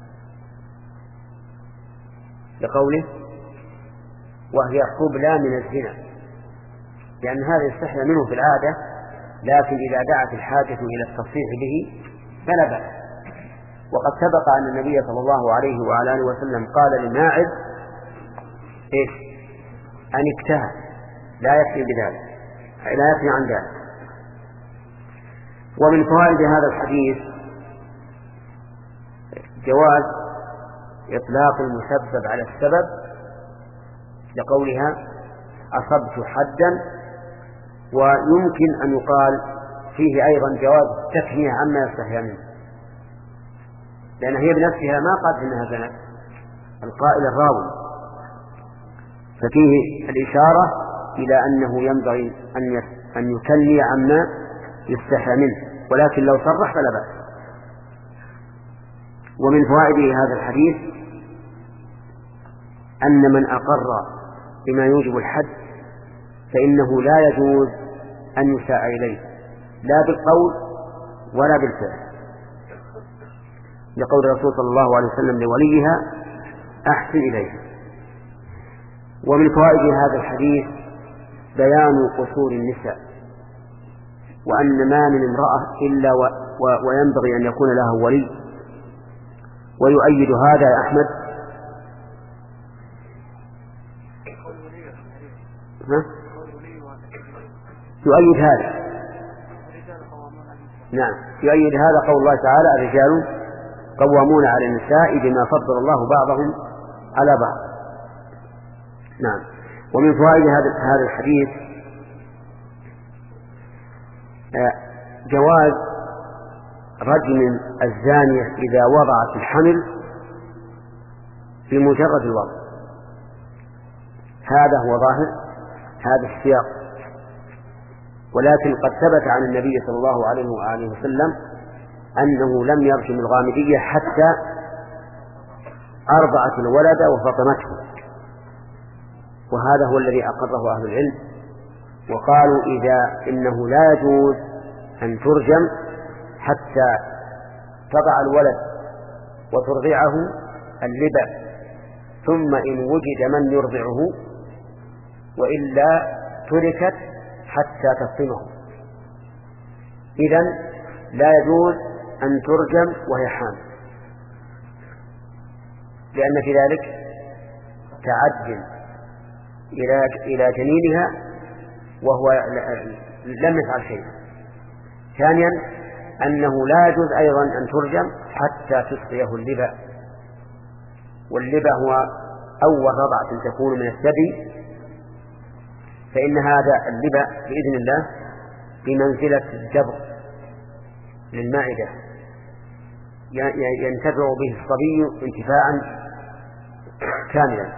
لقوله وهي حبلى من الزنا، لأن هذا يستحيا منه في العادة، لكن إذا دعت الحاجة إلى التصريح به فلا بأس. وقد سبق أن النبي صلى الله عليه وعلى آله وسلم قال لماعز إيش؟ أن اجتهد، لا يكفي بذلك، لا يكفي عن ذلك. ومن فوائد هذا الحديث جواز إطلاق المسبب على السبب، لقولها أصبت حدا. ويمكن أن يقال فيه أيضا جواز التكنية عما يستحيا منه، لأن هي بنفسها ما قالت إنها زنت، القائل الراوي، ففيه الإشارة إلى أنه ينبغي أن يكني عما يستحيا منه، ولكن لو صرح فلا بأس. ومن فوائد هذا الحديث أن من أقر بما يوجب الحد فإنه لا يجوز أن يساء إليه لا بالقول ولا بالفعل، لقول الرسول صلى الله عليه وسلم لوليها أحسن إليها. ومن فوائد هذا الحديث بيان قصور النساء، وأن ما من امرأة إلا و... و... وينبغي أن يكون لها ولي. ويؤيد هذا يا أحمد ها؟ يؤيد هذا نعم يؤيد هذا قول الله تعالى الرجال قوامون على النساء بما فضل الله بعضهم على بعض. نعم. ومن فوائد هذا هذا الحديث جواز رجم الزانية إذا وضعت الحمل بمجرد الوضع. هذا هو ظاهر هذا السياق، ولكن قد ثبت عن النبي صلى الله عليه وآله وسلم أنه لم يرجم الغامدية حتى أرضعت الولد وفطمته، وهذا هو الذي أقره أهل العلم، وقالوا إذا إنه لا يجوز أن ترجم حتى تضع الولد وترضعه اللبن، ثم إن وجد من يرضعه وإلا تركت حتى تفطمه. إذن لا يجوز أن ترجم وهي حامل، لأن في ذلك تعد إلى إلى جنينها وهو لم يفعل شيئا. ثانيا أنه لا يجوز أيضا أن ترجم حتى تسقيه اللبن، واللبن هو أول رضعة تكون من الثدي، فإن هذا اللبن بإذن الله بمنزلة الجبر للمعدة ينتفع به الصبي انتفاعا كاملا.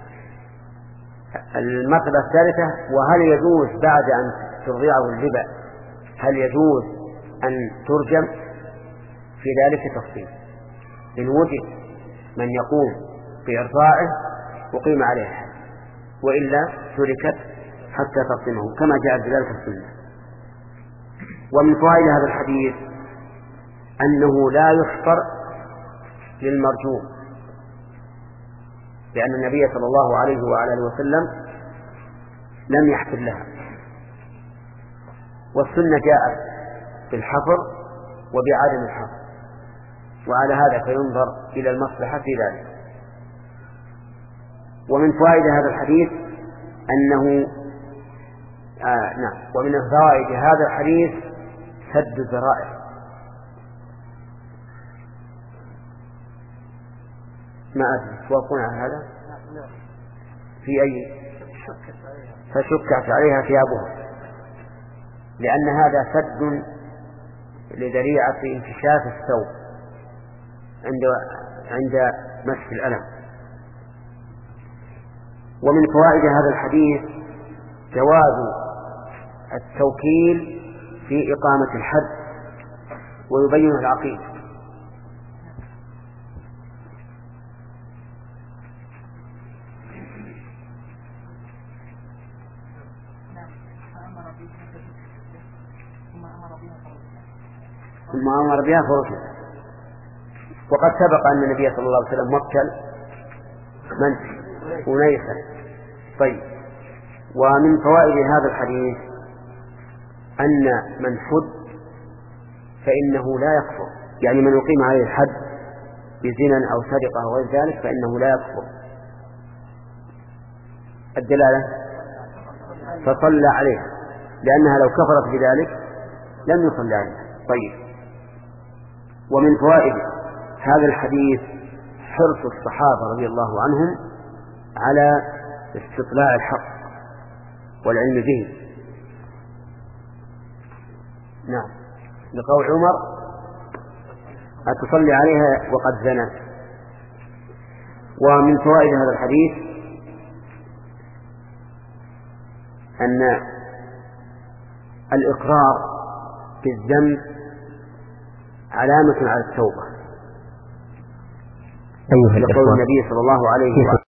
المرتبة الثالثة وهل يجوز بعد أن ترضعه اللبن هل يجوز أن ترجم؟ في ذلك تفصيل. إن وجد من يقوم بإرضاعه أقيم عليه الحد، وإلا تركت حتى تفطمه كما جاء بذلك السنة. ومن فوائد هذا الحديث أنه لا يحفر للمرجوم، لأن النبي صلى الله عليه وعلى آله وسلم لم يحفر لها، والسنة جاءت بالحفر وبعدم الحفر، وعلى هذا فينظر إلى المصلحة في ذلك. ومن فوائد هذا الحديث أنه آه نعم ومن فوائد هذا الحديث سد الذرائع. ما أدري توافقون على هذا في أي فشكت عليها ثيابها، لأن هذا سد لذريعة انكشاف الثوب عند عند مسح الألم. ومن فوائد هذا الحديث جواز التوكيل في إقامة الحد ويبين العقيد. ثم أمر بها فرشد. وقد سبق أن النبي صلى الله عليه وسلم وكل من أنيسا. طيب، ومن فوائد هذا الحديث أن من حد فإنه لا يكفر، يعني من يقيم عليه الحد بزنا أو سرقة أو غير ذلك فإنه لا يكفر. الدلالة فصلى عليها، لأنها لو كفرت بذلك لم يصلى عليها. طيب، ومن فوائد هذا الحديث حرص الصحابة رضي الله عنهم على استطلاع الحق والعلم به. نعم، لقول عمر أتصلي عليها وقد زنت. ومن فوائد هذا الحديث أن الإقرار بالذنب علامة على التوبة، أيها لقول النبي صلى الله عليه وسلم